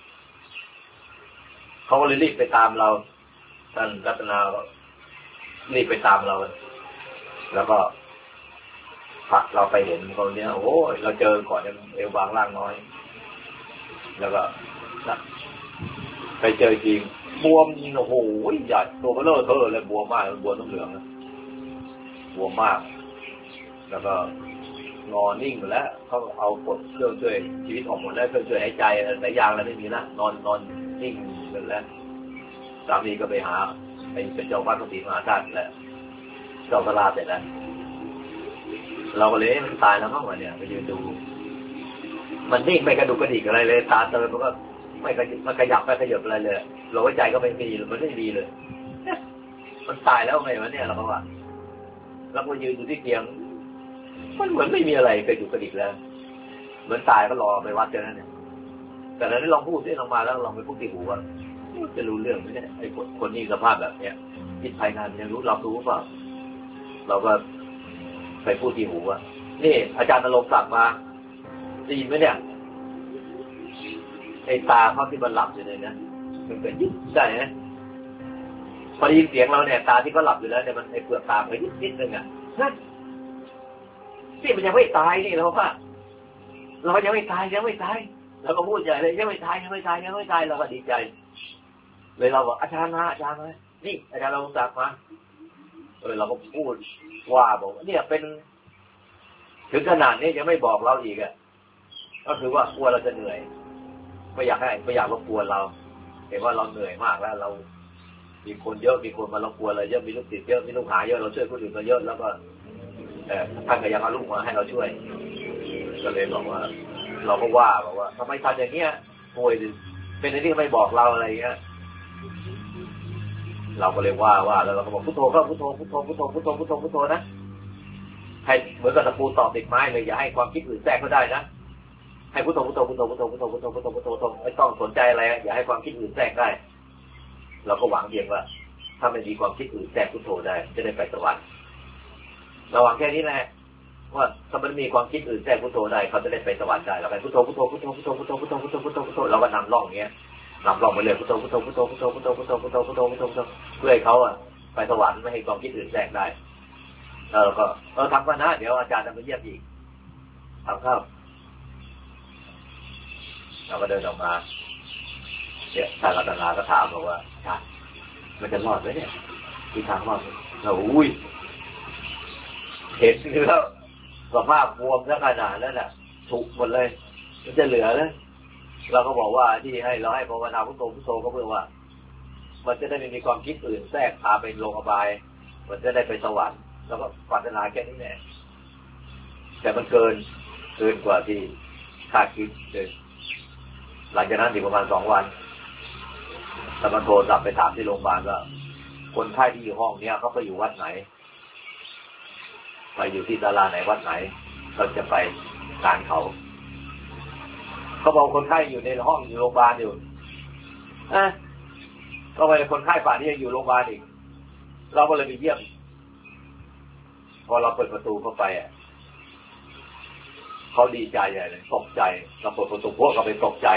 เขาก็เลยรีบไปตามเราท่านรัตนารีบไปตามเราแล้วก็เราไปเห็นคนนี้โอ้ยเราเจอก่อนเอวบางล่างน้อยแล้วก็ไปเจอจริงบวมโอ้โหใหญ่ตัวเบลอเธอเลยบวมมากบวมน้ำเหลืองบวมมากแล้วก็งอนิ่งหมดแล้วเขาเอากดเครื่องช่วยชีวิตออกหมดแล้วเครื่องช่วยหายใจหลายอย่างแล้วไม่มีละนอนนิ่งหมดแล้วสามีก็ไปหาเป็นเจ้าวัดพระศรีมหาธาตุแล้วเจ้าพระราชเสร็จแล้วเราก็เลยมันตายแล้วมั้งวะเนี่ยไปยืนดูมันนิ่งไม่กระดุกกระดิกอะไรเลยตาเติมมันก็ไม่ขยับไม่ขยับอะไรเลยลมหายใจก็ไม่มีมันไม่มีเลยมันตายแล้วไงวะเนี่ยเราก็ว่าเราก็ยืนอยู่ที่เตียงมันเหมือนไม่มีอะไรกระดุกกระดิกแล้วเหมือนตายก็รอไปวัดเจอนั่นเนี่ยแต่เราได้ลองพูดได้ลองมาแล้วลองไปพูดที่หูว่าจะรู้เรื่องไหมเนี่ยไอ้คนนี้สภาพแบบเนี้ยจิตภายในมันยังรู้รับรู้เปล่าเราก็ไปพูดที่หูว่านี่อาจารย์นรงค์สั่งมาได้ยินไหมเนี่ยไอ้ตาเขาที่มันหลับอยู่เลยนะมันก็ยึดได้นะพอได้ยินเสียงเราเนี่ยตาที่เขาหลับอยู่แล้วเนี่ยมันไอ้เปลือกตามันยึดนิดนึงอ่ะนั่นที่มันยังไม่ตายนี่เราว่าเรายังไม่ตายเราก็พูดใหญ่เลยยังไม่ตายเราก็ดีใจเลยเราบอกอาจารย์มานี่อาจารย์เราสั่งมาเราก็พูดว่าบอกเนี่ยเป็นถึงขนาดนี้ยังไม่บอกเราอีกอ่ะก็คือว่ากลัวเราจะเหนื่อยไม่อยากรบกวนเราเห็นว่าเราเหนื่อยมากแล้วเรามีคนเยอะมีคนมารบกวนเราเยอะมีลูกศิษย์เยอะมีลูกหาเยอะเราช่วยคนอื่นก็เยอะแล้วก็ท่านก็ยังเอาลูกมาให้เราช่วยก็เลยบอกว่าเราก็บอกว่าทำไมทำอย่างเงี้ยป่วยเป็นอะไรที่ไม่บอกเราอะไรเงี้ยเราก็เลยว่าแล้วเราก็บอกพุทโธก็พุทโธนะให้เหมือนกับตะปูตอกติดไม้เลยอย่าให้ความคิดอื่นแทรกเข้าได้นะให้พุทโธไม่ต้องสนใจอะไรอย่าให้ความคิดอื่นแทรกได้เราก็หวังเพียงว่าถ้าไม่มีความคิดอื่นแทรกพุทโธได้จะได้ไปสวรรค์เราหวังแค่นี้แหละว่าถ้ามันมีความคิดอื่นแทรกพุทโธได้เขาจะได้ไปสวรรค์ได้เราไปพุทโธเราก็นำร่องเงี้ยนำร่องไปเลยพุทโธเพื่อให้เขาไปสวรรค์ไม่ให้ความคิดอื่นแทรกได้เราก็ทำกันนะเดี๋ยวอาจารย์จะมาเยี่ยมอีกทำข้าวเราก็เดินออกมาเนี่ยท่านรัตนาก็ถามบอกว่าอาจารย์มันจะรอดไหมเนี่ยที่ทางรอดเราเห็นแล้วสภาพบวมซะขนาดนั้นน่ะถูกหมดเลยมันจะเหลือเลยเราก็บอกว่าที่ให้เราให้ภาวนาพุทโธก็เพื่อว่ามันจะได้ไม่มีความคิดอื่นแทรกพาไปลงอบายมันจะได้ไปสวรรค์แล้วก็ปรารถนาแค่นี้แน่แต่มันเกินกว่าที่คาดคิดเลยหลังจากนั้นอีกประมาณ2 วันแล้วมันโทรกลับไปถามที่โรงพยาบาลว่าคนไข้ที่อยู่ห้องเนี้ยเขาไปอยู่วัดไหนไปอยู่ที่ศาลาไหนวัดไหนเขาจะไปงานเขาบอกคนไข้อยู่ในห้องอยู่โรงพยาบาลอยู่ก็ไปคนไข้ป่านนี้ยังอยู่โรงพยาบาลอีกเราก็เลยไปเยี่ยมพอเราเปิดประตูเข้าไปเขาดีใจใหญ่เลยตกใจเราเปิดประตูพวกเขาไปตกใจ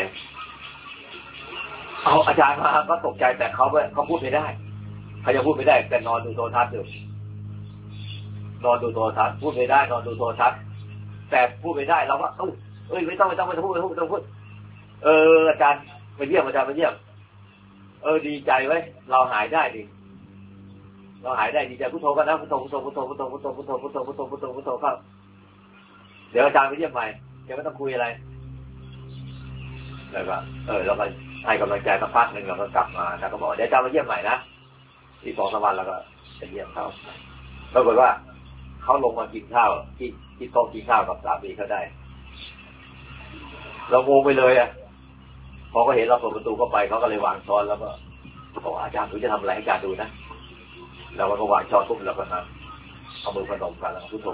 เอาอาจารย์มาก็ตกใจแต่เขาพูดไม่ได้เขาจะพูดไม่ได้แต่นอนดูโทรทัศน์อยู่นอนดูโทรทัศน์พูดไม่ได้นอนดูโทรทัศน์แต่พูดไม่ได้เราก็ไม่ต้องพูดอาจารย์มาเยี่ยมดีใจไว้เราหายได้ดิดีใจพุทโธกันนะพุทโธครับเดี๋ยวอาจารย์ไปเยี่ยมใหม่เดี๋ยวไม่ต้องคุยอะไรแล้วก็เราก็ให้กำลังใจสักพักนึงเราก็กลับมาแล้วก็บอกเดี๋ยวอาจารย์มาเยี่ยมใหม่นะอีก2-3 วันแล้วก็ไปเยี่ยมเขาปรากฏว่าเขาลงมากินข้าวที่โต๊ะกินข้าวกับสามีเขาได้เรางงไปเลยพอเขาเห็นเราเปิดประตูเข้าไปเขาก็เลยวางช้อนแล้วก็บอกอาจารย์หนูจะทำอะไรให้อาจารย์ดูนะแล้วก็วางช้อนปุ๊บแล้วก็เอามือพนมกันแล้วพุทโธ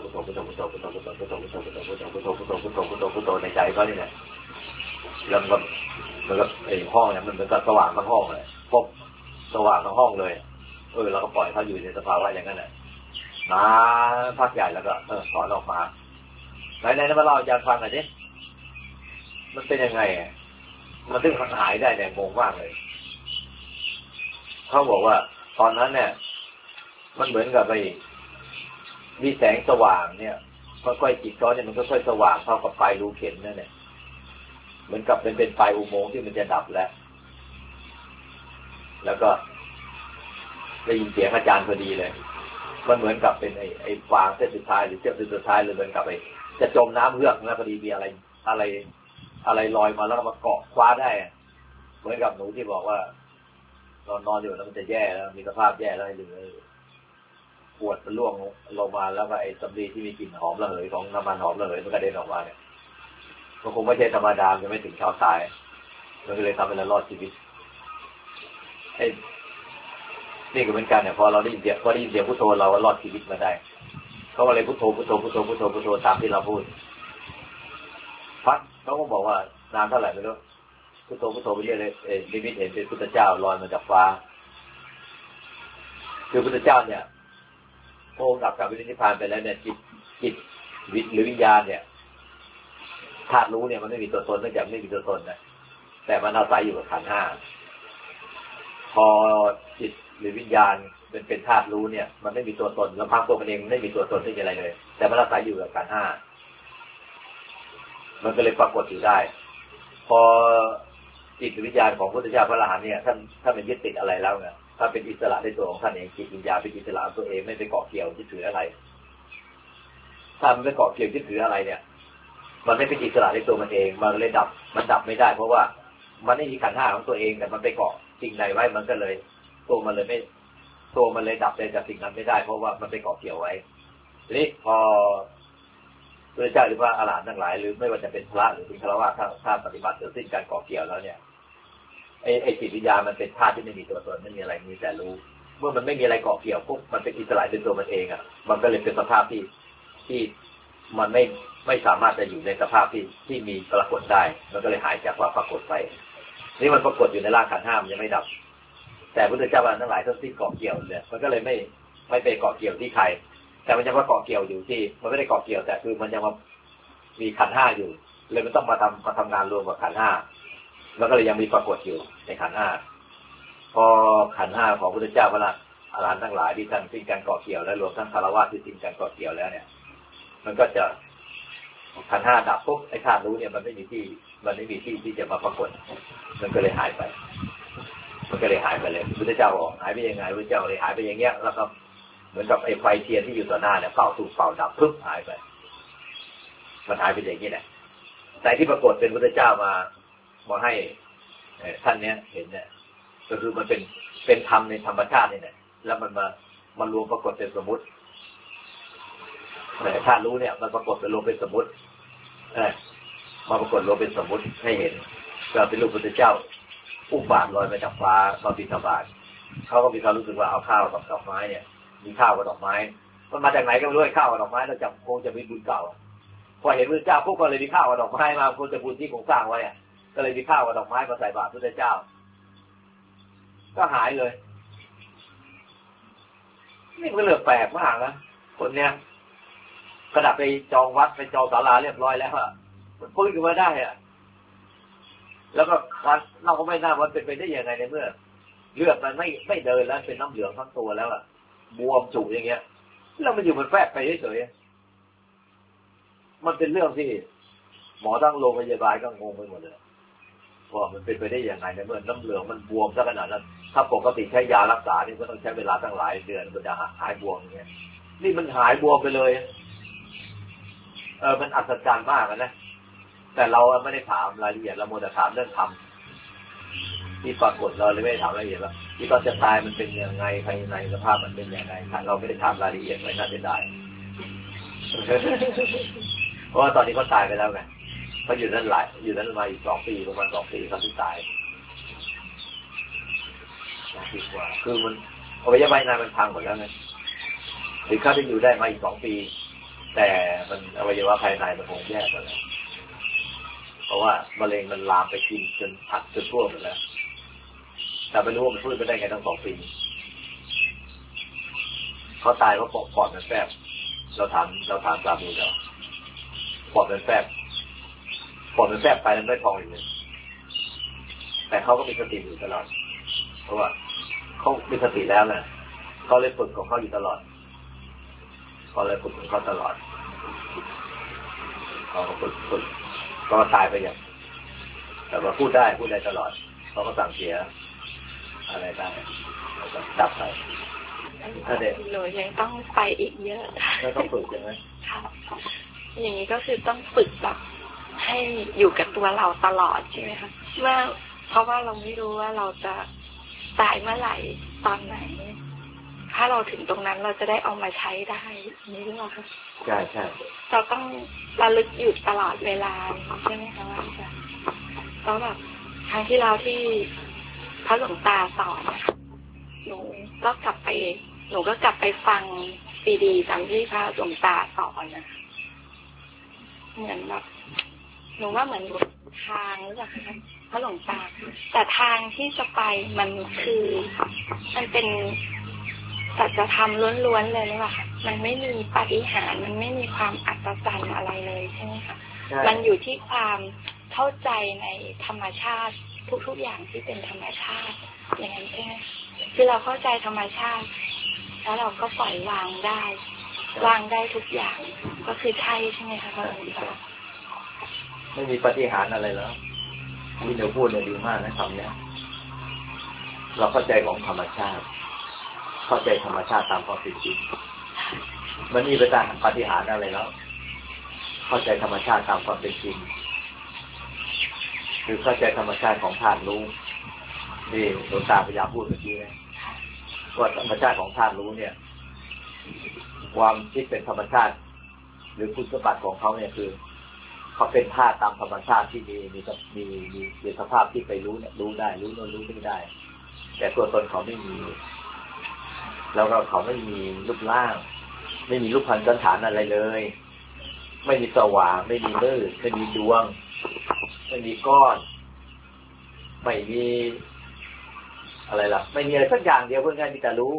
ในใจเขานี่แหละแล้วมันก็ไอ้ห้องเนี่ยมันเหมือนกับสว่างทั้งห้องเลยพบสว่างทั้งห้องเลยเราก็ปล่อยเขาอยู่ในสภาวะอย่างนั้นแหละพักใหญ่แล้วก็สอนออกมาไหนมาเล่าอาจารย์ฟังหน่อยดิมันเป็นยังไงมันถึงหายได้เนี่ยงงมากเลยเขาบอกว่าตอนนั้นเนี่ยมันเหมือนกับมีแสงสว่างเนี่ยค่อยๆจิตเขาเนี่ยมันค่อยๆสว่างเท่ากับปลายรูเข็มนั่นแหละเหมือนกับเป็นปลายอุโมงค์ที่มันจะดับแล้วก็ได้ยินเสียงอาจารย์พอดีเลยมันเหมือนกับเป็นไอ้ฟางเส้นสุดท้ายหรือเส้นสุดท้ายเลยเหมือนกับจะจมน้ำเฮือกนะพอดีมีอะไรลอยมาแล้วก็มาเกาะคว้าได้เหมือนกับหนูที่บอกว่านอนอยู่แล้วมันจะแย่แล้วมีสภาพแย่แล้วหรือปวดมันร่วงลงมาแล้วก็ไอ้สำลีที่มีกลิ่นหอมระเหยของน้ำมันหอมระเหยมันกระเด็นออกมาเนี่ยมันคงไม่ใช่ธรรมดาจะไม่ถึงชาวตายมันก็เลยทำให้เรารอดชีวิตไอ้นี่ก็เหมือนกันเนี่ยพอได้ยินเสียงพุทโธเราก็รอดชีวิตมาได้เขาก็เลยพุทโธพุทโธพุทโธพุทโธพุทโธตามที่เราพูดพักเขาก็บอกว่านานเท่าไหร่ไม่รู้พุทโธพุทโธไปเรื่อยเลยนิมิตเห็นเป็นพุทธเจ้าลอยมาจากฟ้าคือพุทธเจ้าเนี่ยโง่กลับกับวินิพพานไปแล้วเนี่ยจิตหรือวิญญาณเนี่ยธาตุรู้เนี่ยมันไม่มีตัวตนเนื่องจากไม่มีตัวตนนะแต่มันอาศัยอยู่กับขันธ์ห้าพอจิตหรือวิญญาณเป็นธาตุรู้เนี่ยมันไม่มีตัวตนลำพังตัวมันเองไม่มีตัวตนไม่มีอะไรเลยแต่มันอาศัยอยู่กับขันธ์ห้ามันก็เลยปรากฏอยู่ได้พอจิตวิญญาณของพุทธเจ้าพระอรหันต์เนี่ยท่านเป็นยึดติดอะไรแล้วเนี่ยถ้าเป็นอิสระในตัวของท่านเองจิตวิญญาณเป็นอิสระตัวเองไม่ไปเกาะเกี่ยวยึดถืออะไรถ้ามันไปเกาะเกี่ยวยึดถืออะไรเนี่ยมันไม่เป็นอิสระในตัวมันเองมันเลยมันดับไม่ได้เพราะว่ามันไม่มีขันธ์ห้าของตัวเองแต่มันไปเกาะสิ่งใดไว้มันก็เลยตัวมันเลยดับได้จากสิ่งนั้นไม่ได้เพราะว่ามันไปเกาะเกี่ยวไว้ทีนี้พอพระเจ้าหรือว่าอรหันต์ทั้งหลายหรือไม่ว่าจะเป็นพระหรือเป็นฆราวาสถ้าปฏิบัติจนสิ้นการเกาะเกี่ยวแล้วเนี่ยไอ้จิตวิญญาณมันเป็นธาตุที่ไม่มีตัวตนไม่มีอะไรมีแต่รู้เมื่อมันไม่มีอะไรเกาะเกี่ยวปุ๊บมันเป็นอิสระในตัวมันเองอ่ะมันก็เลยเป็นสภาพที่มันไม่สามารถจะอยู่ในสภาพที่มีปรากฏได้มันก็เลยหายจากความปรากฏไปนี่มันปรากฏอยู่ในร่างขันธ์ห้ามันยังไม่ดับแต่พุทธเจ้าทั้งหลายท่านสิ้นเกาะเกี่ยวเนี่ยมันก็เลยไม่ไปเกาะเกี่ยวที่ใครแต่มันยังว่าเกาะเกี่ยวอยู่ที่มันไม่ได้เกาะเกี่ยวแต่คือมันยังมีขันธ์ห้าอยู่เลยมันต้องมาทำงานรวมกับขันธ์ห้าแล้วก็เลยยังมีปรากฏอยู่ในขันธ์ห้าพอขันธ์ห้าของพุทธเจ้าพระอรหันต์ทั้งหลายที่ท่านสิ้นการเกาะเกี่ยวและรวมทั้งฆราวาสที่สิ้นการเกาะเกี่ยวแล้วเนี่ยมันก็จะขันธ์ห้าดับปุ๊บไอ้ธาตุรู้เนี่ยมันไม่มีที่ที่จะมาปรากฏมันก็เลยหายไปเลยพุทธเจ้าบอกหายไปยังไงพุทธเจ้าเลยหายไปอย่างเงี้ยแล้วก็เหมือนกับไอ้ไฟเทียนที่อยู่ต่อหน้าเนี่ยเป่าถูกเป่าดับปึ๊บหายไปมันหายไปอย่างนี้แหละแต่ที่ปรากฏเป็นพุทธเจ้ามาให้ท่านเนี้ยเห็นเนี่ยก็คือมันเป็นธรรมในธรรมชาตินี่แหละแล้วมันรวมปรากฏเป็นสมมุติธาตุรู้เนี่ยมันปรากฏเป็นรวมเป็นสมมุติมาปรากฏรวมเป็นสมมุติให้เห็นก็เป็นรูปพุทธเจ้าอุ้มบาตรลอยมาจากฟ้ามาบิณฑบาตเขาก็มีความรู้สึกว่าเอาข้าวกับดอกไม้เนี่ยมีข้าวกับดอกไม้มันมาจากไหนก็ไม่รู้ข้าวกับดอกไม้เราจำคงจะมีบุญเก่าพอเห็นพุทธเจ้าพวกก็เลยมีข้าวกับดอกไม้มาคงจะบุญที่คงสร้างไว้ก็เลยมีข้าวกับดอกไม้มาใส่บาตรพุทธเจ้าก็หายเลยนี่มันเรื่องแปลกมากนะคนเนี้ยกระดับไปจองวัดไปจองศาลาเรียบร้อยแล้วมันฟื้นขึ้นมาได้แล้วก็เราก็ไม่น่าว่าเป็นไปได้ยังไงในเมื่อเลือดมันไม่เดินแล้วเป็นน้ำเหลืองทั้งตัวแล้วบวมจุกอย่างเงี้ยแล้วมันอยู่มันแฝงไปเฉยๆมันเป็นเรื่องที่หมอทั้งโรงพยาบาลก็งงไปหมดเลยว่ามันเป็นไปได้ยังไงในเมื่อน้ำเหลืองมันบวมซะขนาดนั้นถ้าปกติใช้ยารักษานี่ก็ต้องใช้เวลาตั้งหลายเดือนกว่าจะหายบวมอย่างเงี้ยนี่มันหายบวมไปเลยมันอัศจรรย์มากนะแต่เราไม่ได้ถามรายละเอียดเราโมแต่ถามเรื่องธรรมที่ปรากฏเราเลยไม่ได้ถามรายละเอียดว่าที่ตอนจะตายมันเป็นยังไงภายในสภาพมันเป็นยังไงเราไม่ได้ถามรายละเอียดไว้น่าจะได้เพราะว่าตอนนี้เขาตายไปแล้วไงเขาอยู่นั้นมาอีก2 ปีประมาณ2 ปีเขาถึงตายดีกว่าคือมันอวัยวะภายในมันพังหมดแล้วไงหรือเขาจะอยู่ได้มาอีก2 ปีแต่มันอวัยวะภายในมันคงแย่ไปแล้วเพราะว่ามะเร็งมันลามไปกินจนผัดจนทั่วหมดแล้วแต่ไม่รู้ว่ามันฟื้นไปได้ไงตั้ง2 ปีเขาตายเพราะปอดมันแฟบเราถามสามีเราปอดมันแฟบไปแล้วไม่พองอีกเลยแต่เขาก็มีสติอยู่ตลอดเพราะว่าเขามีสติแล้วนะเขาเลยฝึกของเขาอยู่ตลอดเขาเลยฝึกของเขาตลอดเขาฝึกก็ตายไปอย่างแต่ว่าพูดได้ตลอดเขาก็สั่งเสียอะไรได้ดับไปถ้าเด็กหนูยังต้องไปอีกเยอะก็ต้องฝึกใช่ไหมค่ะอย่างนี้ก็คือต้องฝึกแบบให้อยู่กับตัวเราตลอดใช่ไหมคะเพราะว่าเราไม่รู้ว่าเราจะตายเมื่อไหร่ตอนไหนถ้าเราถึงตรงนั้นเราจะได้เอามาใช้ได้นี่หรือเปล่าคะใช่ใช่เราต้องระลึกอยู่ตลอดเวลาใช่ไหมคะว่าจะแล้วแบบครั้งที่เราที่พระหลวงตาสอนหนูก็กลับไปฟังซีดีตามที่พระหลวงตาสอนนะเหมือนแบบหนูว่าเหมือนทางหรือเปล่าคะพระหลวงตาแต่ทางที่จะไปมันคือมันเป็นสัจธรรมล้วนๆเลยหรือเปล่าคะมันไม่มีปาฏิหาริย์มันไม่มีความอัศจรรย์อะไรเลยใช่ไหมคะมันอยู่ที่ความเข้าใจในธรรมชาติทุกๆอย่างที่เป็นธรรมชาติอย่างนั้นใช่ไหมคือเราเข้าใจธรรมชาติแล้วเราก็ปล่อยวางได้ทุกอย่างก็คือใช่ใช่ไหมคะพระองค์ไม่มีปาฏิหาริย์อะไรแล้วที่เราพูดเนี่ยดีมากนะคำนี้เราเข้าใจของธรรมชาติเข้าใจธรรมชาติตามความเป็นจริงมันมีประการปาฏิหาริย์อะไรแล้วเข้าใจธรรมชาติตามความเป็นจริงคือเข้าใจธรรมชาติของธาตุรู้ที่หลวงตาพยายามพูดเมื่อกี้นะว่าธรรมชาติของธาตุรู้เนี่ยความที่เป็นธรรมชาติหรือคุณสมบัติของเขาเนี่ยคือเขาเป็นธาตุตามธรรมชาติที่มีสภาพที่ไปรู้เนี่ยรู้ได้รู้โน่นรู้นี่ได้แต่ตัวตนเขาไม่มีแล้วก็เขาไม่มีรูปร่างไม่มีรูปพรรณสันฐานอะไรเลยไม่มีสว่างไม่มีมืดไม่มีดวงไม่มีก้อนไม่มีอะไรล่ะไม่มีอะไรสักอย่างเดียวเพื่อนกันมีแต่รู้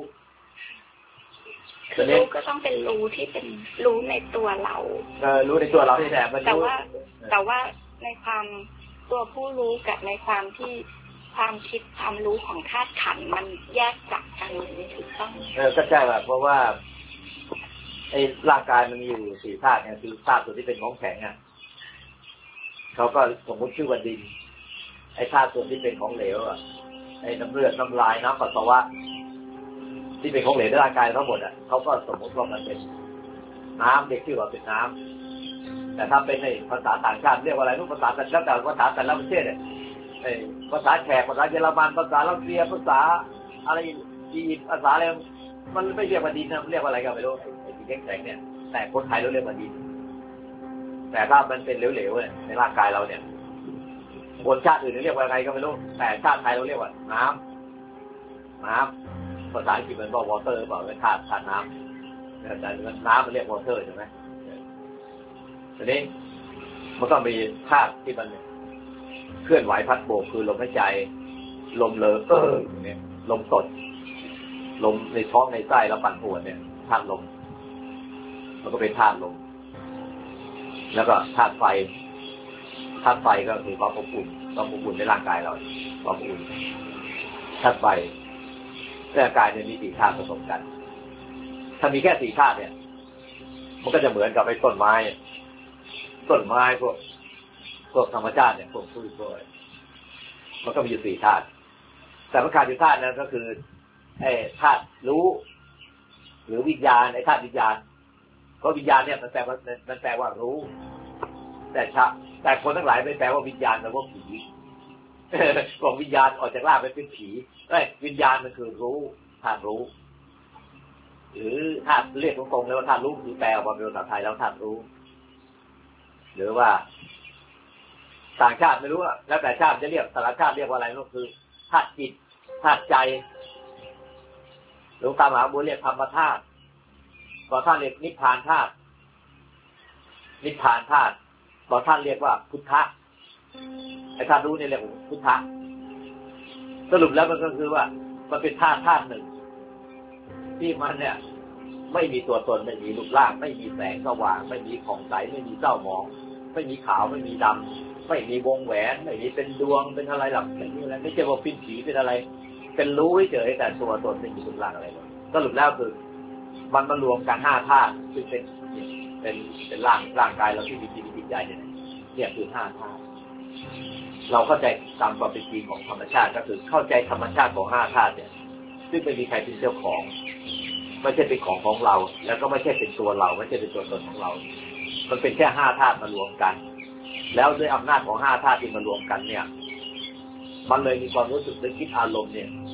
รู้ก็ต้องเป็นรู้ที่เป็นรู้ในตัวเรารู้ในตัวเราที่แต่ว่าในความตัวผู้รู้กับในความที่ความคิดความรู้ของธาตุขันธ์มันแยกจากกันนี่ถูกต้องก็ใช่แบบเพราะว่าไอ้ร่างกายมันมีอยู่4ธาตุเนี่ยคือธาตุส่วนที่เป็นของแข็งอ่ะเขาก็สมมติชื่อว่าดินไอ้ธาตุส่วนที่เป็นของเหลวอ่ะไอ้น้ำเลือดน้ำลายน้ำปัสสาวะที่เป็นของเหลวในร่างกายทั้งหมดอ่ะเขาก็สมมติว่ามันเป็นน้ำเด็กชื่อว่าเป็นน้ำแต่ถ้าเป็นในภาษาต่างชาติเรียกว่าอะไรนู่นภาษาแต่ละประเทศเนี่ยภาษาแขกภาษาเยอรมันภาษารัสเซียภาษาอะไรอียิปต์ภาษาอะไรมันไม่เรียกว่าดินนะเรียกว่าอะไรก็ไม่รู้ไอ้ที่แข็งๆเนี่ยแต่คนไทยเราเรียกว่าดินแต่ถ้ามันเป็นเหลวๆเนี่ยในร่างกายเราเนี่ยคนชาติอื่นเรียกว่าอะไรก็ไม่รู้แต่ชาติไทยเราเรียกว่าน้ำภาษาอังกฤษมันบอก water บอกว่าธาตุน้ำแต่น้ำมันเรียก water ใช่ไหมทีนี้มันก็มีธาตุที่มันเคลื่อนไหวพัดโบกคือลมหายใจลมเลอเนี่ยลมสดลมในท้องในไส้แล้วปั่นป่วนเนี่ยธาตุลมมันก็เป็นธาตุลมแล้วก็ธาตุไฟก็คือความอบอุ่นในร่างกายเราความอุ่นธาตุไฟร่างกายเนี่ยมี4ธาตุผสมกันถ้ามีแค่4ธาตุเนี่ยมันก็จะเหมือนกับไอ้ต้นไม้พวกธรรมชาติเนี่ยพวกพืชพวกมันก็มีอยู่4ธาตุแต่มันขาดอยู่ธาตุนั้นก็คือไอ้ธาตุรู้หรือวิญญาณไอ้ธาตุวิญญาณเพราะวิญญาณเนี่ยมันแปลว่ารู้แต่คนทั้งหลายไม่แปลว่าวิญญาณแปลว่าผีของวิญญาณออกจากร่างไปเป็นผีวิญญาณมันคือรู้ธาตุรู้หรือธาตุเรียกตรงๆเลยว่าธาตุรู้คือแปลออกมาเป็นภาษาไทยแล้วธาตุรู้หรือว่าต่างชาติไม่รู้แล้วแต่ชาติจะเรียกแต่ละชาติเรียกว่าอะไรก็คือธาตุจิตธาตุใจหลวงตามหาบัวเรียกธรรมธาตุบางท่านเรียกนิพพานธาตุบางท่านเรียกว่าพุทธะไอ้ธาตุรู้นี่เรียกว่าพุทธะสรุปแล้วมันก็คือว่ามันเป็นธาตุหนึ่งที่มันเนี่ยไม่มีตัวตนไม่มีรูปร่างไม่มีแสงสว่างไม่มีของใสไม่มีเศร้าหมองไม่มีขาวไม่มีดำไม่มีวงแหวนไม่มีเป็นดวงเป็นอะไรหรอกไม่มีอะไรไม่ใช่ว่าเป็นผีเป็นอะไรเป็นรู้เฉยแต่ตัวตนไม่มีรูปร่างอะไรเลยสรุปแล้วคือมันมารวมกัน5ธาตุซึ่งเป็นร่างกายเราที่มีจิตใจเนี่ยคือ5ธาตุเราเข้าใจตามความเป็นจริงของธรรมชาติก็คือเข้าใจธรรมชาติของ5ธาตุเนี่ยซึ่งไม่มีใครเป็นเจ้าของไม่ใช่เป็นของเราแล้วก็ไม่ใช่เป็นตัวเราไม่ใช่เป็นตัวตนของเรามันเป็นแค่5ธาตุมารวมกันแล้วด้วยอำนาจของ5ธาตุที่มารวมกันเนี่ยมันเลยมีความรู้สึกนึกคิดอารมณ์เนี่ย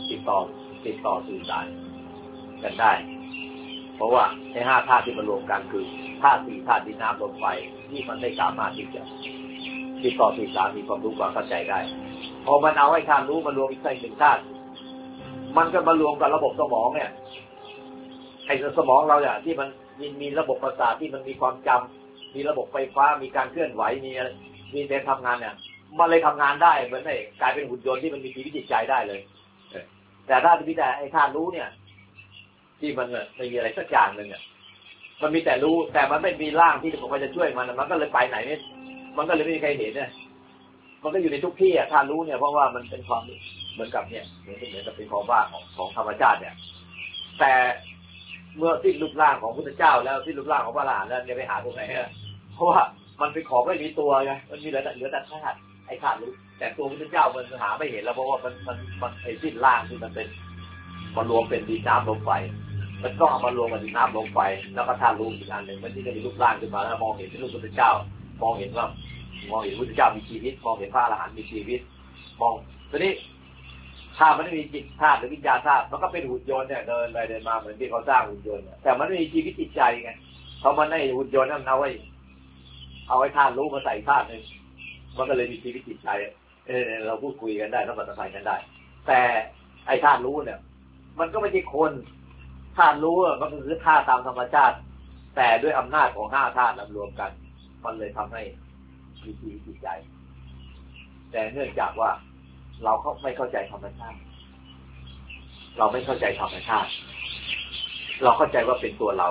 ติดต่อสื่อสารกันได้เพราะว่าใน5ธาตุที่มารวมกันคือธาตุ4ธาตุดินน้ำลมไฟที่มันไม่สามารถที่จะติดต่อสื่อสารมีความรู้ความเข้าใจได้พอมันเอาไอ้ธาตุรู้มารวมอีกหนึ่งธาตุมันก็มารวมกับระบบสมองเนี่ยไอ้สมองเราเนี่ยที่มันมีระบบประสาทที่มันมีความจำมีระบบไฟฟ้ามีการเคลื่อนไหวมีแต่ทำงานเนี่ยมันเลยทำงานได้เหมือนกลายเป็นหุ่นยนต์ที่มันมีชีวิตจิตใจได้เลยแต่ถ้ามีแต่ไอ้ธาตุรู้เนี่ยที่มันไม่มีอะไรสักอย่างหนึ่งเนี่ยมันมีแต่รู้แต่มันไม่มีร่างที่จะช่วยมันก็เลยไปไหนเนี่ยมันก็เลยไม่มีใครเห็นเนี่ยมันก็อยู่ในทุกที่อ่ะธาตุรู้เนี่ยเพราะว่ามันเป็นความเหมือนกับเนี่ยเหมือนกับเป็นความว่างของธรรมชาติเนี่ยแต่เมื่อสิ้นรูปร่างของพุทธเจ้าแล้วสิ้นรูปร่างของพระอรหันต์แล้วจะไปหาตรงไหนเพราะว่ามันเป็นของไม่มีตัวไงมันมีเหลือแต่ธาตุไอ้ธาตุรู้แต่ตัวพุทธเจ้ามันหาไม่เห็นแล้วเพราะว่ามันไอ้สิ้นร่างที่มันเป็นมารวมเป็นดินน้ำลมไฟมันก็เอามารวมกับดินน้ำลมไฟแล้วก็ธาตุรู้อีกอันหนึ่งมันที่จะมีรูปร่างขึ้นมาแล้วมองเห็นเป็นรูปพุทธเจ้ามองเห็นพุทธเจ้ามีชีวิตมองเห็นพระอรหันต์มีชีวิตมองทีนี้ถ้ามันไม่มีจิตธาตุหรือวิญญาณธาตุมันก็เป็นหุ่นยนต์เนี่ยเดินไปเดินมาเหมือนที่เขาสร้างหุ่นยนต์แต่มันไม่มีชีวิตจิตใจไงเพราะมันในหุ่นยนต์นั้นเอาไว้ธาตุรู้มาใส่ธาตุนึงมันก็เลยมีชีวิตจิตใจเราพูดคุยกันได้เราปฏิบัติกันได้แต่ไอ้ธาตุรู้เนี่ยมันก็ไม่ใช่คนธาตุรู้มันก็คือธาตุตามธรรมชาติแต่ด้วยอำนาจของ5ธาตุรวมกันมันเลยทำให้มีชีวิตจิตใจแต่เนื่องจากว่าเราไม่เข้าใจธรรมชาติเราไม่เข้าใจธรรมชาติเราเข้าใจว่าเป็นตัวเรา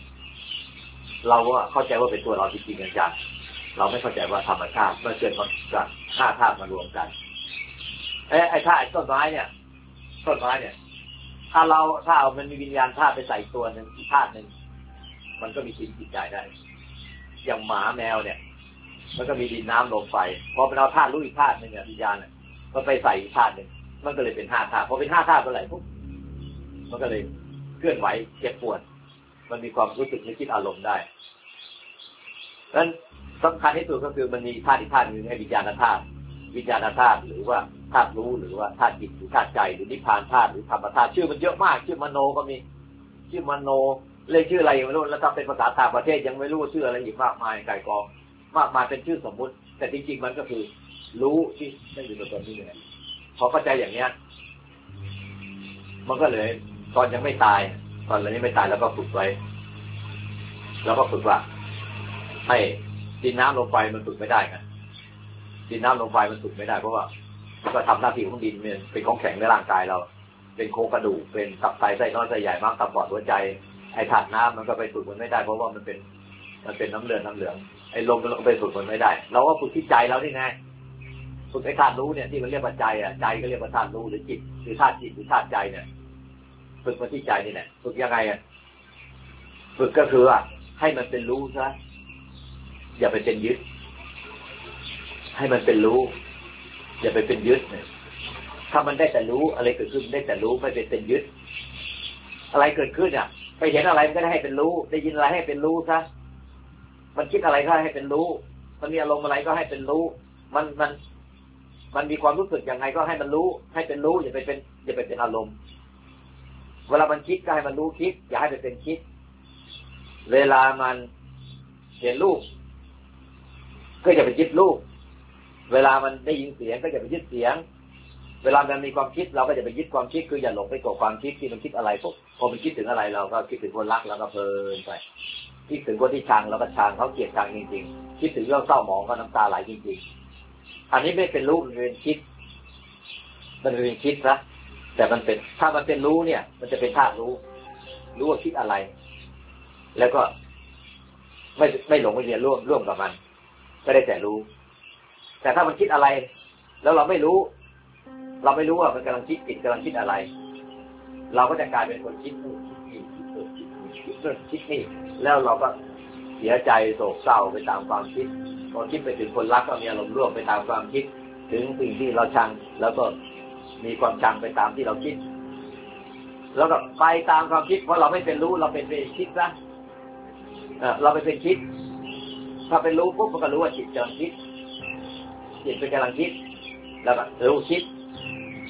ว่าเข้าใจว่าเป็นตัวเราจริงๆจังๆเราไม่เข้าใจว่าธรรมชาติเมื่อเกิดจาก5ธาตุมารวมกันไอ้ธาตุต้นไม้เนี่ยถ้าเอามันมีวิญญาณธาตุไปใส่ตัวนึงอีกธาตุนึงมันก็มีชีวิตจิตใจได้อย่างหมาแมวเนี่ยมันก็มีดินน้ำลมไฟพอเป็นเอาธาตุรู้อีกธาตุนึงเนี่ยวิญญาณเนี่ยมันไปใส่อีกธาตุนึงมันก็เลยเป็น5ธาตุพอเป็น5ธาตุเมื่อไหร่ปุ๊บมันก็เลยเคลื่อนไหวเจ็บปวดมันมีความรู้สึกนึกคิดอารมณ์ได้ดังนั้นสำคัญที่สุดก็คือมันมีธาตุอีกธาตุนึงให้วิญญาณธาตุหรือว่าธาตุรู้หรือว่าธาตุจิตหรือธาตุใจหรือนิพพานธาตุหรือธรรมธาตุชื่อมันเยอะมากชื่อมโนก็มีชื่อมโนเรียกชื่ออะไรไม่รู้แล้วถ้าเป็นภาษาต่างประเทศยังไม่รู้ชื่ออะไรอีกมากมายไก่กองมากมายเป็นชื่อสมมุติแต่จริงๆมันก็คือรู้ที่ไม่อยู่ในตัวนี้เลยพอเข้าใจอย่างเนี้ยมันก็เลยตอนยังไม่ตายตอนนี้ไม่ตายแล้วก็ฝึกไว้แล้วก็ฝึกว่าให้ดินน้ำลมไฟมันฝึกไม่ได้ไงดินน้ำลมไฟมันฝึกไม่ได้เพราะว่าก็ทำหน้าที่ของดินเป็นของแข็งในร่างกายเราเป็นโครงกระดูกเป็นตับไตไส้น้อยไส้ใหญ่ม้ามตับปอดหัวใจไอ้ธาตุน้ำมันก็ไปฝึกมันไม่ได้เพราะว่ามันเป็นน้ำเหลืองไอ้ลมมันไปฝึกมันไม่ได้เราก็ฝึกที่ใจเราที่ไงฝึกไอ้ธาตุรู้เนี่ยที่มันเรียกว่าใจอ่ะใจก็เรียกว่าธาตุรู้หรือจิตหรือธาตุจิตหรือธาตุใจเนี่ยฝึกมาที่ใจนี่แหละฝึกยังไงอ่ะฝึกก็คือว่าให้มันเป็นรู้ซะอย่าไปเป็นยึดให้มันเป็นรู้อย่าไปเป็นยึดเนี่ยถ้ามันได้แต่รู้อะไรเกิดขึ้นได้แต่รู้ไม่เป็นยึดอะไรเกิดขึ้นอ่ะไปเห็นอะไรมันก็ได้ให้เป็นรู้ได้ยินอะไรให้เป็นรู้ซะมันคิดอะไรก็ให้เป็นรู้มันมีอารมณ์อะไรก็ให้เป็นรู้มันมีความรู้สึกยังไงก็ให้มันรู้ให้เป็นรู้อย่าไปเป็นอารมณ์เวลามันคิดก็ให้มันรู้คิดอย่าให้ไปเป็นคิดเวลามันเห็นรูปก็อย่าไปยึดรูปเวลามันได้ยินเสียงก็อย่าไปยึดเสียงเวลามันมีความคิดเราก็อย่าไปยึดความคิดคืออย่าหลงไปกับความคิดที่มันคิดอะไรพอมันคิดถึงอะไรเราก็คิดถึงคนรักแล้วก็เพลินไปคิดถึงคนที่ชังแล้วก็ชังเขาเกลียดชังจริงๆคิดถึงเรื่องเศร้าหมองก็น้ำตาไหลจริงๆอันนี้ไม่เป็นรู้มันเป็นคิดซะแต่มันเป็นถ้ามันเป็นรู้เนี่ยมันจะเป็นธาตุรู้ว่าคิดอะไรแล้วก็ไม่หลงไปเรียนร่วมกับมันก็ได้แต่รู้แต่ถ้ามันคิดอะไรแล้วเราไม่รู้ว่ามันกำลังคิดอะไรเราก็จะกลายเป็นคนคิดนู่นคิดนี่แล้วเราก็เสียใจโศกเศร้าไปตามความคิดพอคิดไปถึงคนรักก็มีอารมณ์ร่วมไปตามความคิดถึงสิ่งที่เราชังแล้วก็มีความชังไปตามที่เราคิดแล้วก็ไปตามความคิดเพราะเราไม่เป็นรู้เราเป็นคิดซะเราไปเป็นคิดถ้าเป็นรู้ปุ๊บมันก็รู้ว่าจิตกำลังคิดจิตเป็นกำลังคิดแล้วก็รู้คิด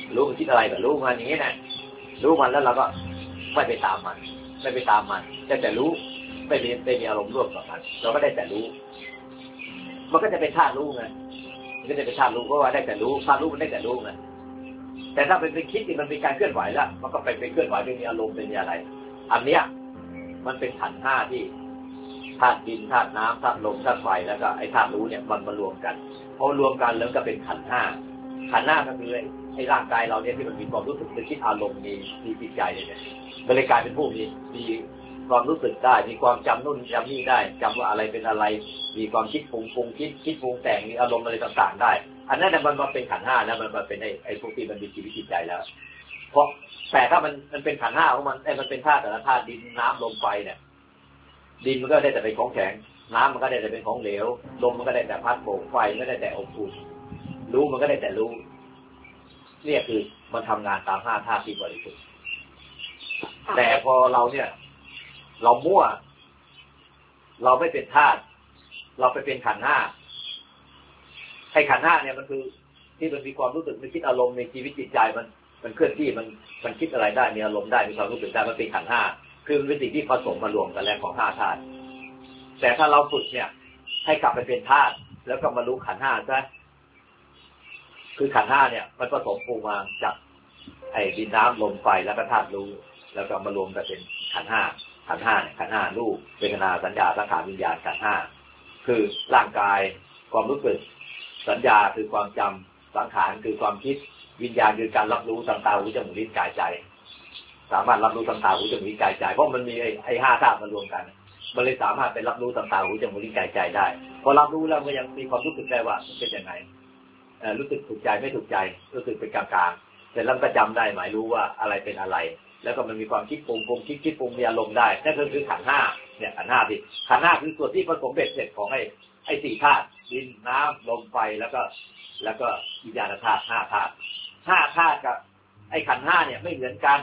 รู้มันคิดอะไรแบบรู้มันอย่างนี้นะรู้มันแล้วเราก็ไม่ไปตามมันแต่รู้ไม่มีอารมณ์ร่วมกับมันเราก็ได้แต่รู้มันก็จะเป็นธาตุรู้ไงมันก็จะเป็นธาตุรู้เพราะว่าได้แต่รู้ธาตุรู้มันได้แต่รู้ไงแต่ถ้าเป็นคิดที่มันเป็นการเคลื่อนไหวแล้วมันก็ไปเคลื่อนไหวเป็นมีอารมณ์เป็นอะไรอันเนี้ยมันเป็นขันธ์ห้าที่ธาตุดินธาตุน้ำธาตุลมธาตุไฟแล้วก็ไอ้ธาตุรู้เนี่ยมันมารวมกันพอรวมกันแล้วก็เป็นขันธ์ห้าก็คือไอ้ร่างกายเราเนี่ยที่มันมีความรู้สึกนึกคิดอารมณ์มีจิตใจเนี่ยมันเลยกลายเป็นผู้มีความรู้สึกได้มีความจำนู่นจำนี่ได้จำว่าอะไรเป็นอะไรมีความคิดปรุงคิดปรุงแต่งมีอารมณ์อะไรต่างๆได้อันนั้นมันมาเป็นขันธ์ห้าแล้วมันเป็นไอ้พวกที่มันมีชีวิตจิตใจแล้วเพราะแต่ถ้ามันเป็นขันธ์ห้าของมันมันเป็นธาตุแต่ละธาตุดินน้ำลมไฟเนี่ยดินมันก็ได้แต่เป็นของแข็งน้ำมันก็ได้แต่เป็นของเหลวลมมันก็ได้แต่พัดโบกไฟมันก็ได้แต่อบอุ่นรู้มันก็ได้แต่รู้เนี่ยคือมันทำงานตามห้าธาตุที่บริสุทธิ์แต่พอเราเนี่ยเรามั่วเราไม่เป็นธาตุเราไปเป็นขันธ์ห้าไอ้ขันธ์ห้าเนี่ยมันคือที่มันมีความรู้สึกมันคิดอารมณ์ในชีวิตจิตใจมันเคลื่อนที่มันคิดอะไรได้มีอารมณ์ได้มีความรู้สึกได้มันเป็นขันธ์ห้าคือมันเป็นสิ่งที่ผสมมารวมกันแล้วของห้าธาตุแต่ถ้าเราฝึกเนี่ยให้กลับไปเป็นธาตุแล้วก็มารู้ขันธ์ห้าซะคือขันธ์ห้าเนี่ยมันผสมปรุงมาจากไอ้ดินน้ำลมไฟแล้วก็ธาตุรู้แล้วก็มารวมกันเป็นขันธ์ห้ารูปเวทนาสัญญาสังขารวิญญาณขันธ์ห้าคือร่างกายความรู้สึกสัญญาคือความจำสังขารคือความคิดวิญญาณคือการรับรู้ทางตาหูจมูกลิ้นกายใจสามารถรับรู้ทางตาหูจมูกลิ้นกายใจเพราะมันมีไอ้ห้าธาตุมารวมกันมันเลยสามารถเป็นรับรู้ทางตาหูจมูกลิ้นกายใจได้พอรับรู้แล้วมันยังมีความรู้สึกได้ว่ามันเป็นยังไงรู้สึกถูกใจไม่ถูกใจรู้สึกเป็นกลางๆเสร็จแล้วก็จำได้หมายรู้ว่าอะไรเป็นอะไรแล้วก็มันมีความคิดปรุงคิดปรุงมีอารมณ์ได้นั่นคือขันธ์ห้าเนี่ยขันธ์ห้าที่ขันธ์ห้าคือส่วนที่ผสมเบ็ดเสร็จของไอ้สี่ธาตุดินน้ำลมไฟแล้วก็วิญญาณธาตุห้าธาตุกับไอ้ขันธ์ห้าเนี่ยไม่เหมือนกัน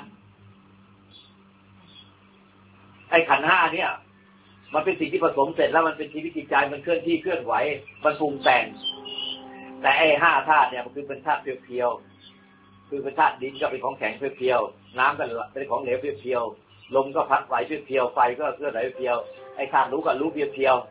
ไอ้ขันธ์ห้าเนี่ยมันเป็นสิ่งที่ผสมเสร็จแล้วมันเป็นชีวิตจิตใจมันเคลื่อนที่เคลื่อนไหวมันปรุงแต่งแต่ไอ้ห้าธาตุเนี่ยมันคือเป็นธาตุเพียวๆคือเป็นธาตุดินก็เป็นของแข็งเพียวๆน้ำก็เป็นของเหลวเพียวๆลมก็พัดไหวเพียวๆไฟก็เคลื่อนไหวเพียวไอ้ธาตุรู้ก็รู้เพียว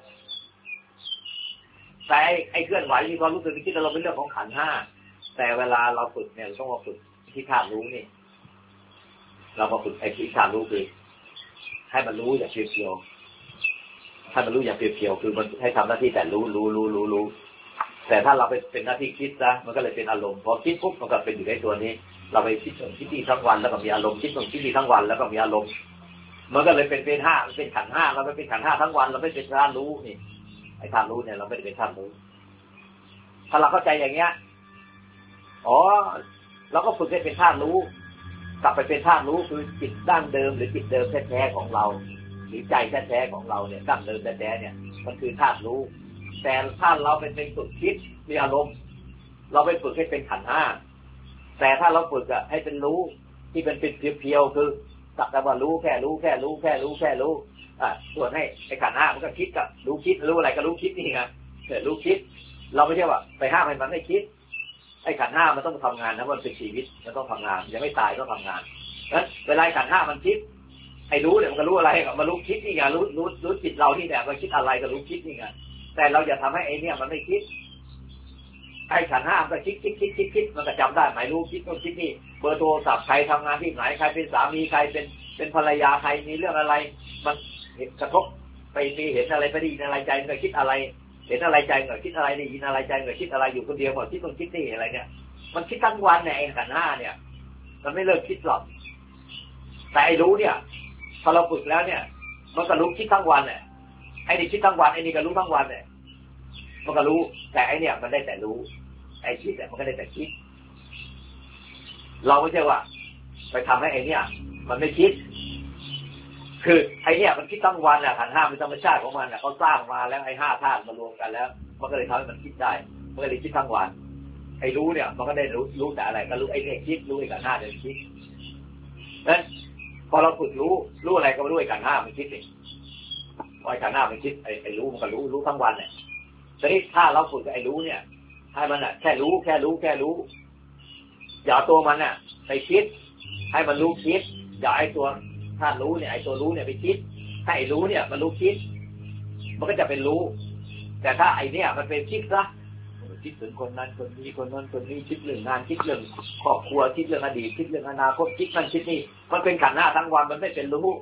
ๆแต่ไอ้เคลื่อนไหวมีความรู้สึกคิดเราเป็นเรื่องของขันธ์ห้าแต่เวลาเราฝึกเนี่ยเราต้องมาฝึกที่ธาตุรู้นี่เรามาฝึกไอ้ที่ธาตุรู้คือให้มันรู้อย่างเพียวๆให้มันรู้อย่างเพียวๆคือมันให้ทำหน้าที่แต่รู้แต่ถ้าเราไปเป็นหน้าที่คิดซะมันก็เลยเป็นอารมณ์พอคิดปุ๊บมันก็เป็นอยู่ในตัวนี้เราไปคิดที่ทั้งวันแล้วก็มีอารมณ์คิดที่ทั้งวันแล้วก็มีอารมณ์มันก็เลยเป็นห้าเป็นขันธ์ห้าเราไม่เป็นขันธ์ห้าทั้งวันเราไม่เป็นธาตุรู้นี่ไอ้ธาตุรู้เนี่ยเราไม่ได้เป็นธาตุรู้ถ้าเราเข้าใจอย่างเงี้ยเราก็ฝึกให้เป็นธาตุรู้กลับไปเป็นธาตุรู้คือจิตดั้งเดิมหรือจิตเดิมแท้ๆของเราหรือใจแท้ๆของเราเนี่ยดั้งเดิมแท้ๆเนี่ยมันคือธาตุรู้แต่ถ้าเราเป็นฝึกคิดมีอารมณ์เราไปฝึกให้เป็นขันธ์ห้าแต่ถ้าเราฝึกให้เป็นรู้ที่เป็นเพียวๆคือสักแต่ว่ารู้แค่รู้ส่วนให้ไอ้ขันธ์ห้ามันก็คิดกับรู้คิดรู้อะไรก็รู้คิดนี่ไงรู้คิดเราไม่ใช่ว่าไปห้ามให้มันไม่คิดไอ้ขันธ์ห้ามันต้องทำงานนะมันเป็นชีวิตมันต้องทำงานยังไม่ตายต้องทำงานนั้นเวลาขันธ์ห้ามันคิดไอ้รู้เนี่ยมันก็รู้อะไรมันรู้คิดนี่ไงรู้จิตเราที่เนี่ยมันคิดอะไรก็รู้คิดนี่ไงแต่เราอย่าทำให้ไอ้เนี่ยมันไม่คิดไอ้ขันธ์ห้ามันก็คิดมันก็จำได้หมายรู้คิดต้องคิดนี่เบอร์โทรศัพท์ใครทำงานที่ไหนใครเป็นสามีใครเป็นภรรยาใครมีเรื่องอะไรมันกระทบไปมีเห็นอะไรไปได้ยินอะไรใจมันก็คิดอะไรเห็นอะไรใจมันก็คิดอะไรได้ยินอะไรใจมันก็คิดอะไรอยู่คนเดียวหมดคิดต้องคิดนี่อะไรเนี่ยมันคิดทั้งวันเนี่ยไอ้ขันธ์ห้าเนี่ยมันไม่เลิกคิดหรอกแต่ไอ้รู้เนี่ยพอเราฝึกแล้วเนี่ยมันก็รู้คิดทั้งวันเนี่ยไอ้นี่คิดทั้งวันไอ้นี่ก็รู้ทั้งวันเนี่ยมันก็รู้แต่ไอ้เนี่ยมันได้แต่รู้ไอ้คิดแต่มันก็ได้แต่คิดเราไม่ใช่ว่าไปทำให้ไอ้เนี่ยมันไม่คิดคือไอ้เนี่ยมันคิดทั้งวันขันธ์ห้าเป็นธรรมชาติของมันเขาสร้างมาแล้วไอ้ห้าธาตุมารวมกันแล้วมันก็เลยทำให้มันคิดได้มันก็เลยคิดทั้งวันไอ้รู้เนี่ยมันก็ได้รู้แต่อะไรก็รู้ไอ้เนี่ยคิดรู้ไอ้ขันธ์ห้าเดินคิดนั้นพอเราฝึกรู้อะไรก็รู้ไอ้ขันธ์ห้ามันคิดเองไอ้ขันธ์ห้ามันคิดไอ้รู้มันก็รู้ทั้งวันเนี่ยทีนี้ถ้าเราฝึกไอ้รู้เนี่ยให้มันแค่รู้อย่าตัวมันเนี่ยไปคิดให้มันรู้คิดอย่าไอ้ตัวถ้ารู้เนี่ยไอ้ตัวรู้เนี่ยไปคิดถ้าไอ้รู้เนี่ยมันรู้คิดมันก็จะเป็นรู้แต่ถ้าไอ้เนี่ยมันเป็นคิดซะคิดถึงคนนั้นคนนี้คนนั้นคนนี้คิดเรื่องงานคิดเรื่องครอบครัวคิดเรื่องอดีตคิดเรื่องอนาคตคิดนั่นคิดนี่มันเป็นขันธ์หน้าทั้งวันมันไม่เป็นรู้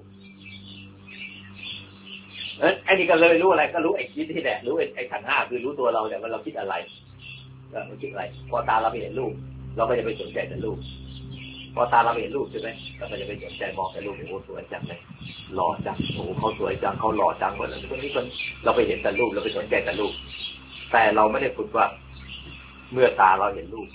ไอ้นี่ก็เลยรู้อะไรก็รู้ไอ้คิดที่แหละรู้ไอ้ขันธ์ห้าคือรู้ตัวเราแต่ว่าเราคิดอะไรเราคิดอะไรพอตาเราไปเห็นรูปเราก็จะไปสนใจแต่รูปพอตาเราไปเห็นรูปใช่ไหมเราก็จะไปสนใจมองแต่รูปโอ้สวยจังเลยหล่อจังโอ้เขาสวยจังเขาหล่อจังคนนั้นคนนี้คนเราไปเห็นแต่รูปเราไปสนใจแต่รูปแต่เราไม่ได้ฝึกว่าเมื่อตาเราเห็นรูป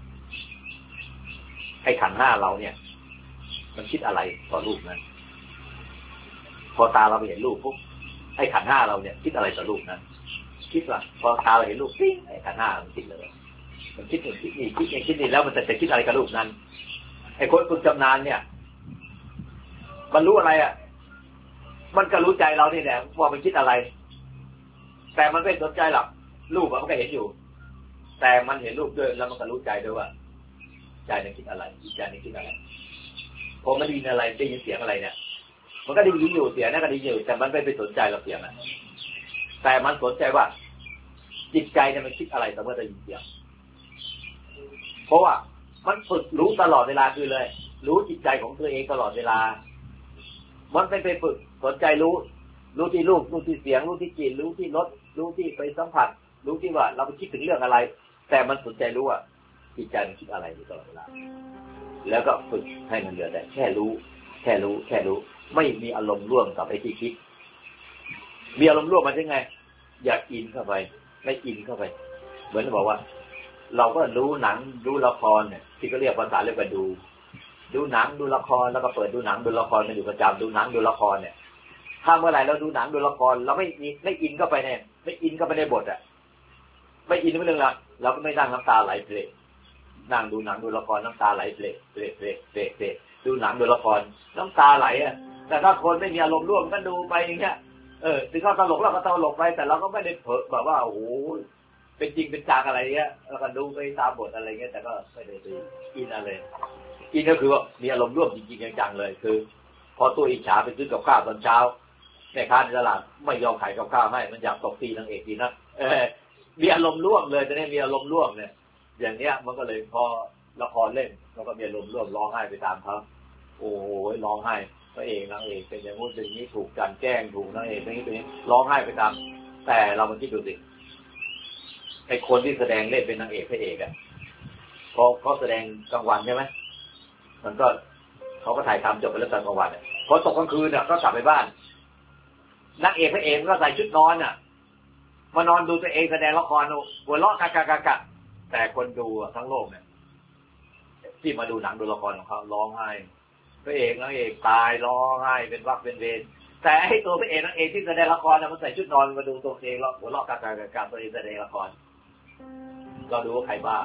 ไอ้ขันธ์ห้าเราเนี่ยมันคิดอะไรต่อรูปนั้นพอตาเราไปเห็นรูปปุ๊บไอ้ขันธ์ห้าเราเนี่ยคิดอะไรต่อรูปนั้นคิดว่าพอตาเราเห็นรูปปิ๊งไอ้ขันธ์ห้ามันคิดเลยมันคิดอย่างคิดนี่คิดอย่างคิดนี่แล้วมันจะคิดอะไรกับรูปนั้นไอ้คนฝึกชำนาญเนี่ยมันรู้อะไรอ่ะมันก็รู้ใจเรานี่แหละว่ามันคิดอะไรแต่มันไม่สนใจหรอกรูปมันก็เห็นอยู่แต่มันเห็นรูปด้วยแล้วมันก็รู้ใจด้วยว่าใจนี่คิดอะไรใจนี่คิดอะไรพอมันได้ยินอะไรได้ยินเสียงอะไรเนี่ยมันก็ได้ยินอยู่เสียงนั่นก็ได้ยินอยู่แต่มันไม่ไปสนใจเราเสียงนะแต่มันสนใจว่าจิตใจเนี่ยมันคิดอะไรต่อเมื่อได้ยินเสียงเพราะว่ามันฝึกรู้ตลอดเวลาคือเลยรู้จิตใจของตัวเองตลอดเวลามันเป็นไปฝึกสนใจรู้ที่รูปรู้ที่เสียงรู้ที่กลิ่นรู้ที่รสรู้ที่ไปสัมผัสรู้ที่ว่าเราไปคิดถึงเรื่องอะไรแต่มันสนใจรู้ว่าจิตใจมันคิดอะไรอยู่ตลอดเวลาแล้วก็ฝึกให้มันเหลือแต่แค่รู้ไม่มีอารมณ์ร่วมกับไอ้ที่คิดมีอารมณ์ร่วมมันยังไงอยากอินเข้าไปไม่อินเข้าไปเหมือนบอกว่าเราก็ดูหนังดูละครเนี่ยที่เขาเรียกภาษาเรียกว่าดูหนังดูละครแล้วก็เปิดดูหนังดูละครกันอยู่ประจำดูหนังดูละครเนี่ยถ้าเมื่อไหร่เราดูหนังดูละครเราไม่อินเข้าไปเนี่ยไม่อินเข้าไปในบทอ่ะไม่อินในเรื่องละเราก็ไม่นั่งน้ำตาไหลเพลนั่งดูหนังดูละครน้ำตาไหลเพลดูหนังดูละครน้ำตาไหลอ่ะแต่ถ้าคนไม่มีอารมณ์ร่วมก็ดูไปอย่างเงี้ยถึงเขาตลกเราก็ตลกไปแต่เราก็ไม่ได้เผลอแบบว่าโอ้โหเป็นจริงเป็นจังอะไรเงี้ยแล้วก็ดูไปตามบทอะไรเงี้ยแต่ก็ไม่ได้ไปอินอะไรอินก็คือว่ามีอารมณ์ร่วมจริงๆจังๆเลยคือพอตัวอิจฉาไปซื้อกับข้าวตอนเช้าแม่ค้าในตลาดไม่ยอมขายกับข้าวให้มันอยากตบตีนางเอกดีนะมีอารมณ์ร่วมเลยจะได้มีอารมณ์ร่วมเนี่ยอย่างเนี้ยมันก็เลยพอละครเล่นเราก็มีอารมณ์ร่วมร้องไห้ไปตามเขาโอ้ยร้องไห้พระเอกนางเอกเป็นอย่างงู้นเป็นอย่างนี้ถูกกันแกล้งถูกนางเอกเป็นอย่างนี้ร้องไห้ไปตามแต่เรามาคิดดูสิไอ้คนที่แสดงเล่นเป็นนางเอกพระเอกอ่ะเขาแสดงกลางวันใช่ไหมมันก็เขาก็ถ่ายทำจบไปแล้วตอนกลางวันพอตกกลางคืนเนี่ยก็กลับไปบ้านนางเอกพระเอกก็ใส่ชุดนอนอ่ะมานอนดูตัวเองแสดงละครหัวเราะกะแต่คนดูทั้งโลกเนี่ยที่มาดูหนังดูละครของเขาร้องไห้พระเอกนางเอกตายร้องไห้เป็นวักเป็นเวรแต่ไอ้ตัวพระเอกนางเอกที่แสดงละครเนี่ยมันใส่ชุดนอนมาดูตัวเองแล้วหัวเราะกะตัวเองแสดงละครเราดูว่าใครบ้า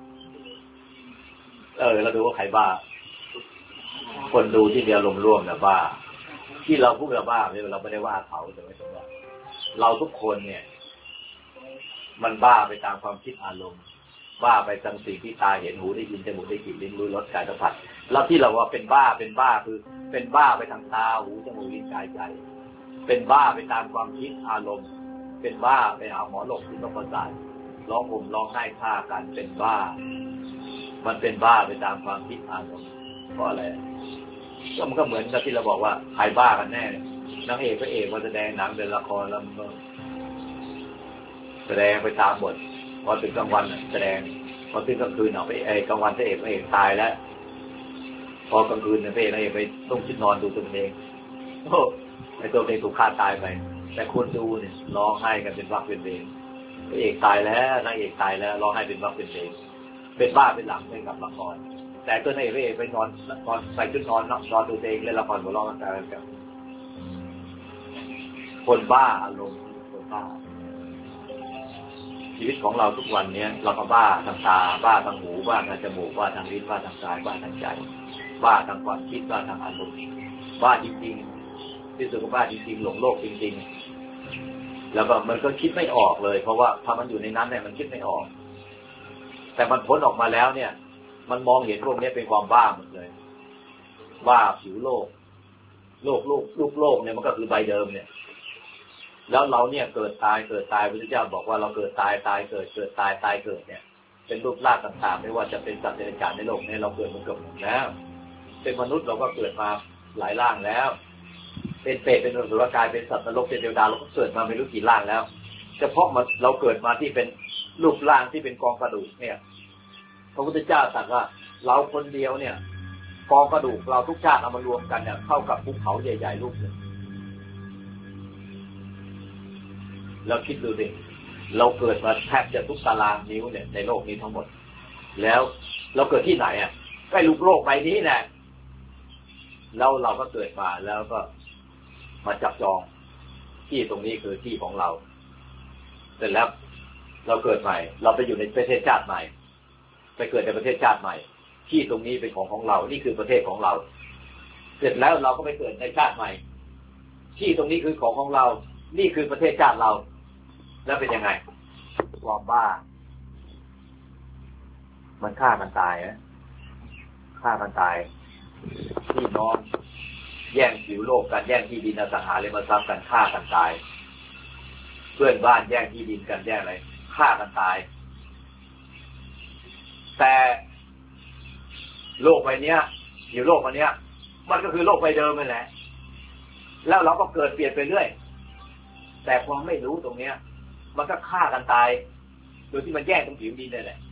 เราดูว่าใครบ้าคนดูที่มีอารมณ์ร่วมเนี่ยบ้าที่เราพูดว่าบ้าเนี่ยเราไม่ได้ว่าเขาแต่ไม่ใช่ว่าเราทุกคนเนี่ยมันบ้าไปตามความคิดอารมณ์บ้าไปตามสิ่งที่ตาเห็นหูได้ยินจมูกได้กลิ่นลิ้นรู้รสกายสัมผัสแล้วที่เราว่าเป็นบ้าคือเป็นบ้าไปทางตาหูจมูกลิ้นกายใจเป็นบ้าไปตามความคิดอารมณ์เป็นบ้าไปหาหมอหลบที่ต้องประสาทร้องห่มร้องไห้ฆ่ากันเป็นบ้ามันเป็นบ้าไปตามความคิดอารมณ์เพราะอะไรก็มันก็เหมือนกับที่เราบอกว่าใครบ้ากันแน่นางเอกพระเอกมาแสดงหนังเป็นละครแล้วแสดงไปตามบทพอถึงกลางวันแสดงพอถึงกลางคืนเอาไปกลางวันพระเอกตายแล้วพอกลางคืนพระเอกไปต้องชิดนอนดูตัวเองโอ้ไอ้ตัวเองถูกฆ่าตายไปแต่คนดูเนี่ยร้องไห้กันเป็นวักเป็นเวรพระเอกตายแล้วนางเอกตายแล้วร้องไห้เป็นวักเป็นเวรเป็นบ้าเป็นหลังเป็นกับละครแต่ตัวในพระเอกไปนอนใส่ชุดนอนดูตัวเองเล่นละครหัวเราะกันกับคนบ้าอารมณ์คนบ้าชีวิตของเราทุกวันนี้เราก็บ้าทางตาบ้าทางหูบ้าทางจมูกบ้าทางลิ้นบ้าทางกายบ้าทางใจบ้าทางความคิดบ้าทางอารมณ์บ้าจริงๆที่สุดก็บ้าจริงๆหลงโลกจริงๆแล้วก็มันก็คิดไม่ออกเลยเพราะว่าถ้ามันอยู่ในนั้นเนี่ยมันคิดไม่ออกแต่มันพ้นออกมาแล้วเนี่ยมันมองเห็นพวกนี้เป็นความบ้าหมดเลยว่าผิวโลกลูกโลกเนี่ยมันก็คือใบเดิมเนี่ยแล้วเราเนี่ยเกิดตายพระพุทธเจ้าบอกว่าเราเกิดตายเกิดตายเกิดเนี่ยเป็นรูปร่างต่างๆไม่ว่าจะเป็นสัตว์เดรัจฉานในโลกนี้เราเกิดมาเกือบหมดแล้วเป็นมนุษย์เราก็เกิดมาหลายร่างแล้วเป็นเปรตเป็นอสุรกายเป็นสัตว์นรกเป็นเทวดาเราก็เกิดมาไม่รู้กี่ร่างแล้วเฉพาะเราเกิดมาที่เป็นรูปร่างที่เป็นกองกระดูกเนี่ยพระพุทธเจ้าตรัสว่าเราคนเดียวเนี่ยกองกระดูกเราทุกชาติเอามารวมกันเนี่ยเท่ากับภูเขาใหญ่ๆลูกหนึ่งเราคิดดูดิเราเกิดมาแทบจะทุกตารางนิ้วเนี่ยในโลกนี้ทั้งหมดแล้วเราเกิดที่ไหนอ่ะใกล้ลูกโลกใบนี้แหละแล้วเราก็เกิดมาแล้วก็มาจับจองที่ตรงนี้คือที่ของเราเสร็จแล้วเราเกิดใหม่เราไปอยู่ในประเทศชาติใหม่ไปเกิดในประเทศชาติใหม่ที่ตรงนี้เป็นของเรานี่คือประเทศของเราเสร็จแล้วเราก็ไปเกิดในชาติใหม่ที่ตรงนี้คือของเรานี่คือประเทศชาติเราแล้วเป็นยังไงความบ้ามันฆ่ามันตายนะฆ่ามันตายพี่น้องแย่งผิวโลกกันแย่งที่ดินอสังหาริมทรัพย์กันฆ่ากันตายเพื่อนบ้านแย่งที่ดินกันแย่งอะไรฆ่ากันตายแต่โลกใบนี้อยู่โลกใบนี้มันก็คือโลกใบเดิมนั่นแหละแล้วเราก็เกิดเปลี่ยนไปเรื่อยแต่ความไม่รู้ตรงเนี้ยมันก็ฆ่ากันตายโดยที่มันแย่งตรงผิวดินนั่นแหละ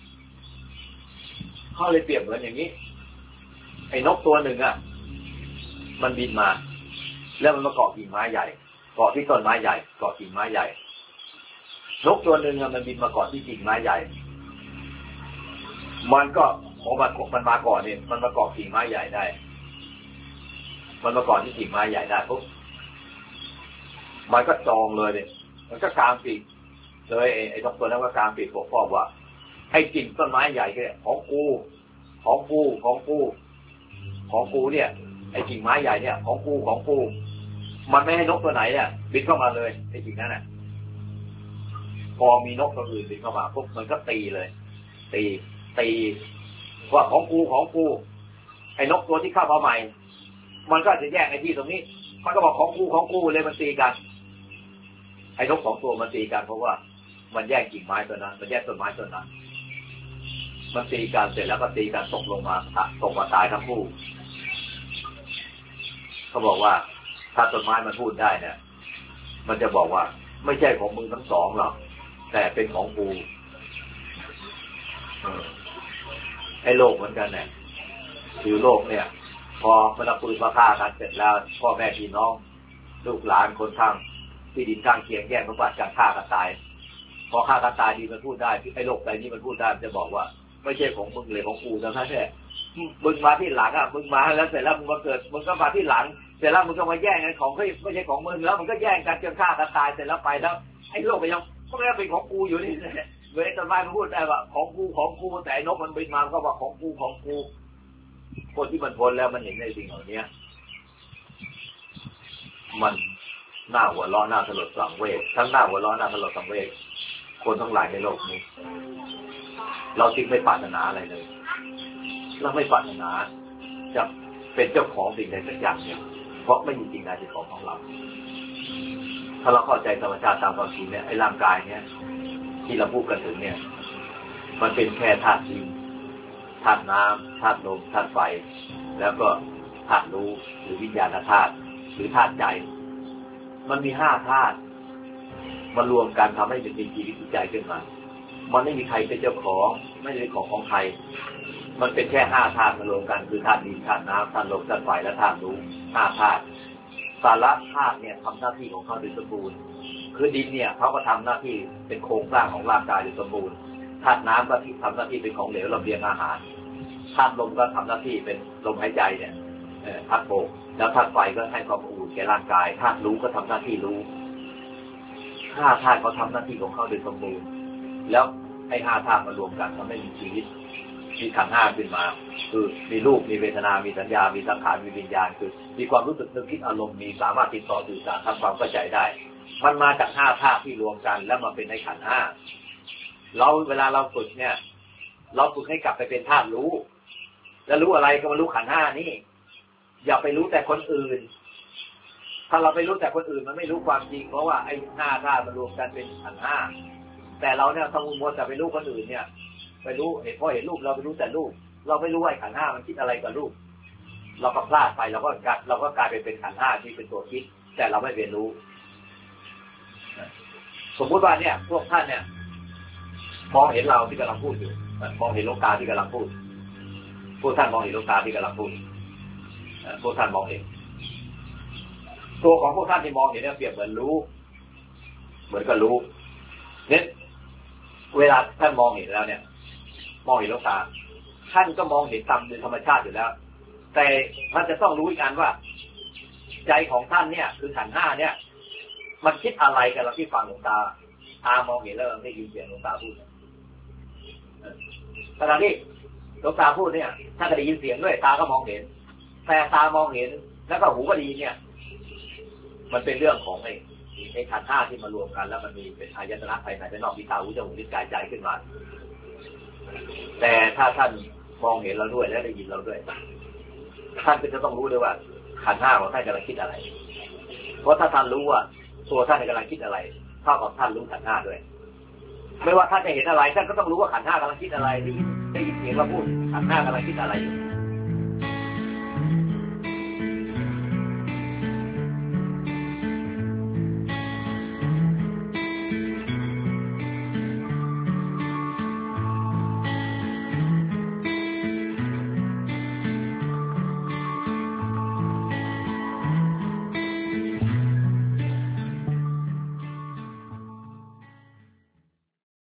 เขาเลยเปรียบเหมือนอย่างนี้ไอ้นกตัวหนึ่งอ่ะมันบินมาแล้วมันมาเกาะกิ่งไม้ใหญ่เกาะที่ต้นไม้ใหญ่เกาะกิ่งไม้ใหญ่นกตัวหนึ่งมันบินมาเกาะที่กิ่งไม้ใหญ่มันก็มันมาเกาะเนี่ยมันมาเกาะกิ่งไม้ใหญ่ได้มันมาเกาะที่กิ่งไม้ใหญ่ได้ปุ๊บมันก็จองเลยเนี่ยมันก็กางปีกเลยไอ้นกตัวนั้นก็กางปีกบอกพ่อว่าไอ้กิ่งต้นไม้ใหญ่แค่ของกูเนี่ยไอ้กิ่งไม้ใหญ่เนี่ยของกูมันไม่ให้นกตัวไหนเนี่ยบินเข้ามาเลยไอ้กิ่งนั้นน่ะพอมีนกตัวอื่นบินเข้ามาปุ๊บมันก็ตีเลยตีว่าของกูไอ้นกตัวที่เข้ามาใหม่มันก็จะแยกไอ้ที่ตรงนี้มันก็บอกของกูเลยมันตีกันไอ้นกสองตัวมันตีกันเพราะว่ามันแย่งกิ่งไม้ตัวนั้นมันแย่งต้นไม้ต้นนั้นมันตีกันเสร็จแล้วก็ตีกันตกมาตายทั้งคู่เขาบอกว่าถ้าต้นไม้มันพูดได้เนี่ยมันจะบอกว่าไม่ใช่ของมึงทั้งสองหรอกแต่เป็นของกูไอ้โลกเหมือนกันเนี่ยคือโลกเนี่ยพอมันเอาปืนมาฆ่ากันเสร็จแล้วพ่อแม่พี่น้องลูกหลานคนข้างที่ดินข้างเคียงแย่งสมบัติกันฆ่ากันตายพอฆ่ากันตายดีมันพูดได้ไอ้โลกใบนี้มันพูดได้มันจะบอกว่าไม่ใช่ของมึงเลยของกูแต่ถ้าแค่มึงมาที่หลังอ่ะมึงมาแล้วเสร็จแล้วมึงมาเกิดมึงก็มาที่หลังเสร็จแล้วมึงก็มาแย่งไอ้ของไม่ใช่ของมึงแล้วมันก็แย่งกันจนฆ่ากันตายเสร็จแล้วไปแล้วไอ้โลกไปยังก็ไม่ได้เป็นของกูอยู่นี่เวลาต้นไม้มันพูดได้ว่าของกูแต่นกมันบินมาก็บอกของกูคนที่มันพ้นแล้วมันเห็นในสิ่งเหล่านี้มันหน้าหัวเราะหน้าสลดสังเวชทั้งหน้าหัวเราะหน้าสลดสังเวชคนทั้งหลายในโลกนี้เราจึงไม่ปรารถนาอะไรเลยเราไม่ปรารถนาจะเป็นเจ้าของสิ่งใดสักอย่างเนี่ยเพราะไม่มีสิ่งใดเป็นของเราถ้าเราเข้าใจธรรมชาติตามความจริงเนี่ยไอ้ร่างกายเนี่ยที่เราพูดกันถึงเนี่ยมันเป็นแค่ธาตุดินธาตุน้ำธาตุลมธาตุไฟแล้วก็ธาตุรู้หรือวิญญาณธาตุหรือธาตุใจมันมี5ธาตุมารวมกันทำให้เป็นชีวิตจิตใจขึ้นมามันไม่มีใครเป็นเจ้าของไม่ใช่ของใครมันเป็นแค่5ธาตุมารวมกันคือธาตุดินธาตุน้ำธาตุลมธาตุไฟและธาตุรู้5ธาตุสาระธาตุเนี่ยทำหน้าที่ของเขาโดยสมบูรณ์คือดินเนี่ยเขาก็ทำหน้าที่เป็นโครงสร้างของร่างกายโดยสมบูรณ์ธาตุน้ำก็ทำหน้าที่เป็นของเหลวลำเลียงอาหารธาตุลมก็ทำหน้าที่เป็นลมหายใจเนี่ยธาตุโบกแล้วธาตุไฟก็ให้ความอบอุ่นแก่ร่างกายธาตุรู้ก็ทำหน้าที่รู้5ธาตุเขาทำหน้าที่ของเขาโดยสมบูรณ์แล้วไอ้5ธาตุมารวมกันทำให้มีชีวิตมีขันธ์5ขึ้นมาคือมีรูปมีเวทนามีสัญญามีสังขารมีวิญญาณคือมีความรู้สึกนึกคิดอารมณ์มีสามารถติดต่อสื่อสารทำความเข้าใจได้มันมาจาก5ธาตุที่รวมกันแล้วมาเป็นในขันธ์5เราเวลาเราฝึกเนี่ยเราฝึกให้กลับไปเป็นธาตุรู้แล้วรู้อะไรก็มารู้ขันธ์ห้านี่อย่าไปรู้แต่คนอื่นถ้าเราไปรู้แต่คนอื่นมันไม่รู้ความจริงเพราะว่าไอ้ห้าธาตุมันรวมกันเป็นขันธ์ห้าแต่เราเนี่ยต้องมัวแต่ไปรู้คนอื่นเนี่ยไปรู้เพราะเห็นรูปเราไปรู้แต่รูปเราไม่รู้ว่าขันธ์ห้ามันคิดอะไรกับรูปเราก็พลาดไปเราก็กลายไปเป็นขันธ์ห้าที่เป็นตัวคิดแต่เราไม่เรียนรู้สมมุติว่าเนี่ยพวกท่านเนี่ยมองเห็นเราที่กำลังพูดอยู่มองเห็นโลกาที่กำลังพูดพวกท่านมองเห็นโลกาที่กำลังพูดพวกท่านมองเห็นตัวของพวกท่านที่มองเห็นเนี่ยเปรียบเหมือนรู้เหมือนกับรู้เนี่ยเวลาท่านมองเห็นแล้วเนี่ยมองเห็นโลกาท่านก็มองเห็นตามโดยธรรมชาติอยู่แล้วแต่ท่านจะต้องรู้อีกอันว่าใจของท่านเนี่ยคือขันธ์ห้าเนี่ยมันคิดอะไรกันเราที่ฟังหลวงตามองเห็นแล้วได้ยินเสียงหลวงตาพูดขณะที่หลวงตาพูดเนี่ยท่านก็ได้ยินเสียงด้วยตาก็มองเห็นแต่ตามองเห็นแล้วก็หูก็ได้ยินเนี่ยมันเป็นเรื่องของไอ้ขันธ์ห้าที่มารวมกันแล้วมันมีเป็นอายตนะภายในภายนอกมีตาหูจมูกลิ้นกายใจขึ้นมาแต่ถ้าท่านมองเห็นเราด้วยและได้ยินเราด้วยท่านก็จะต้องรู้ด้วยว่าขันธ์ห้าของท่านกำลังคิดอะไรเพราะถ้าท่านรู้ว่าตัวท่านกำลังคิดอะไรเท่ากับท่านรู้ขันธ์ห้าด้วยไม่ว่าท่านจะเห็นอะไรท่านก็ต้องรู้ว่าขันธ์ห้ากำลังคิดอะไรได้ยินเสียงเราพูดขันธ์ห้ากำลังคิดอะไรอยู่